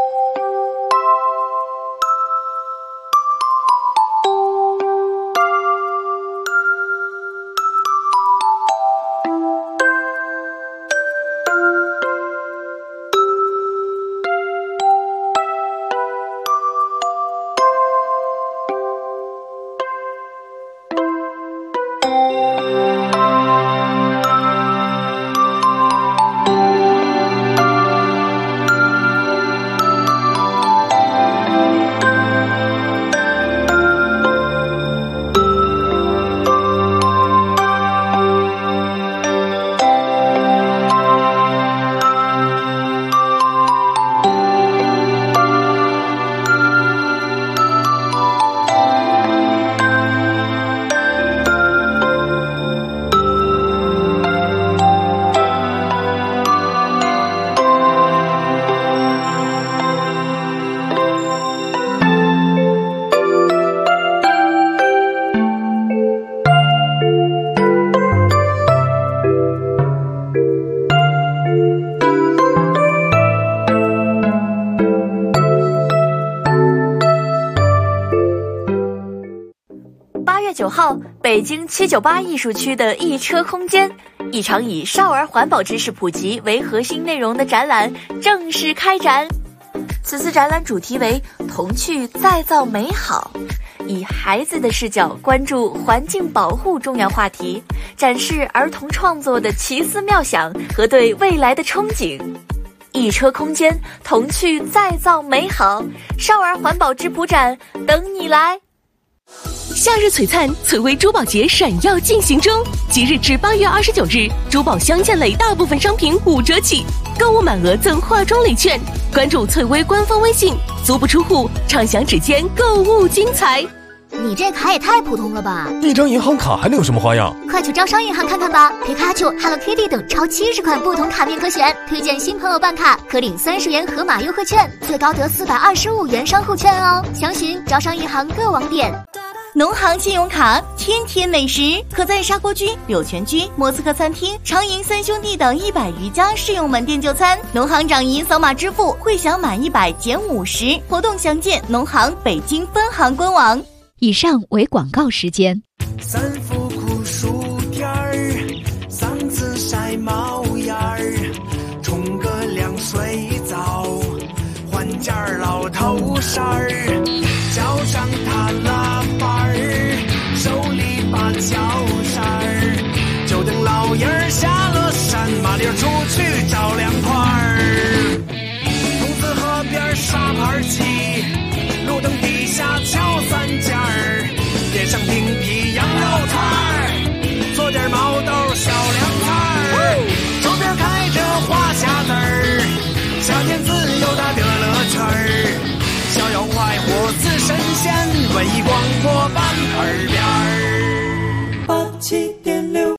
9号，北京798艺术区的一车空间，一场以少儿环保知识普及为核心内容的展览正式开展。此次展览主题为童趣再造美好，以孩子的视角关注环境保护重要话题，展示儿童创作的奇思妙想和对未来的憧憬。一车空间，童趣再造美好，少儿环保质朴展等你来。 夏日璀璨，翠微珠宝节闪耀进行中，即日至8月29日，珠宝镶嵌类大部分商品5折起，购物满额赠化妆礼券。关注翠微官方微信，足不出户，畅享指尖购物精彩。 你这卡也太普通了吧！ 一张银行卡还能有什么花样？ 快去招商银行看看吧！皮卡丘、Hello Kitty 等超70款不同卡面可选，推荐新朋友办卡可领30元盒马优惠券，最高得425元商户券哦！详询招商银行各网点。 农行信用卡，天天美食，可在砂锅居、柳泉居、莫斯科餐厅、长营三兄弟等100余家适用门店就餐。农行掌银扫码支付，会享满100减50，活动详见农行北京分行官网。 以上为广告时间。 三伏酷暑天儿，嗓子晒冒烟儿，冲个凉水澡，换件老头衫儿，脚上踏拉板儿，手里把脚扇儿，就等老爷儿下了山，麻利儿出去找凉快儿。桐子河边沙盘棋，路灯底下敲三尖儿，点上冰皮羊肉串儿，做点毛豆小凉菜儿，周边开着花匣子儿，夏天自由的乐乐圈儿，逍遥快活似神仙，文艺广播办耳边儿。87.6。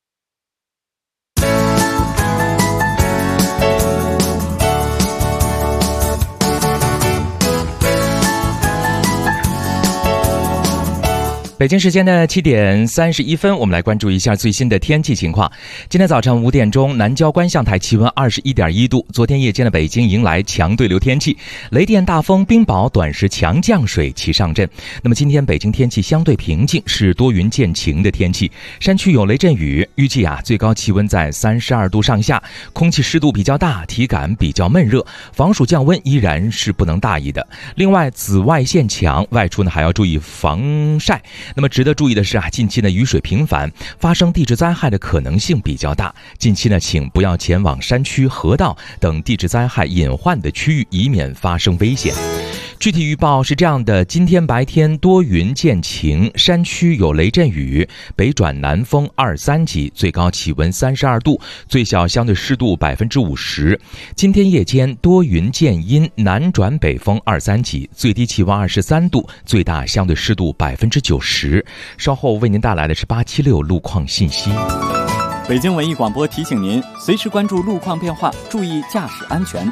北京时间的7点31分，我们来关注一下最新的天气情况。今天早上5点钟，南郊观象台气温21.1度。昨天夜间的北京迎来强对流天气，雷电、大风、冰雹、短时强降水齐上阵。那么今天北京天气相对平静，是多云见晴的天气，山区有雷阵雨。预计最高气温在32度上下，空气湿度比较大，体感比较闷热，防暑降温依然是不能大意的。另外，紫外线强，外出还要注意防晒。 那么值得注意的是近期呢雨水频繁，发生地质灾害的可能性比较大。近期呢，请不要前往山区、河道等地质灾害隐患的区域，以免发生危险。具体预报是这样的：今天白天多云见晴，山区有雷阵雨，北转南风2、3级，最高气温32度，最小相对湿度50%。今天夜间多云见阴，南转北风2、3级，最低气温23度，最大相对湿度90%。稍后为您带来的是876路况信息。 北京文艺广播提醒您，随时关注路况变化，注意驾驶安全。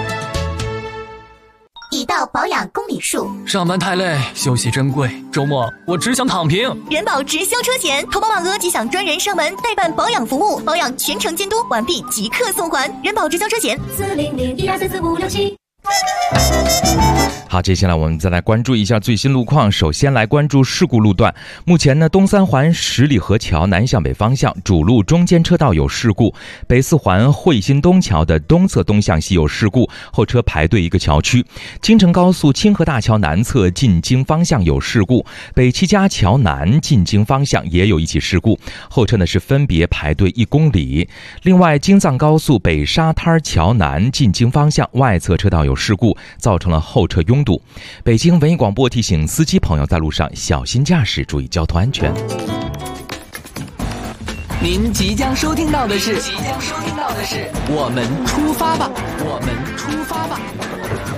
已到保养公里数， 上班太累，休息珍贵，周末我只想躺平。 人保直销车险，投保满额即享专人上门代办保养服务，保养全程监督，完毕即刻送还。人保直销车险40012344567。 好，接下来我们再来关注一下最新路况。首先来关注事故路段。目前呢，东三环十里河桥南向北方向主路中间车道有事故，北四环汇鑫东桥的东侧东向西有事故，后车排队一个桥区。京承高速清河大桥南侧进京方向有事故，北七家桥南进京方向也有一起事故，后车呢是分别排队1公里。另外，京藏高速北沙滩桥南进京方向外侧车道有事故，造成了后车拥堵。北京文艺广播提醒司机朋友在路上小心驾驶，注意交通安全。 您即将收听到的是我们出发吧，我们出发吧。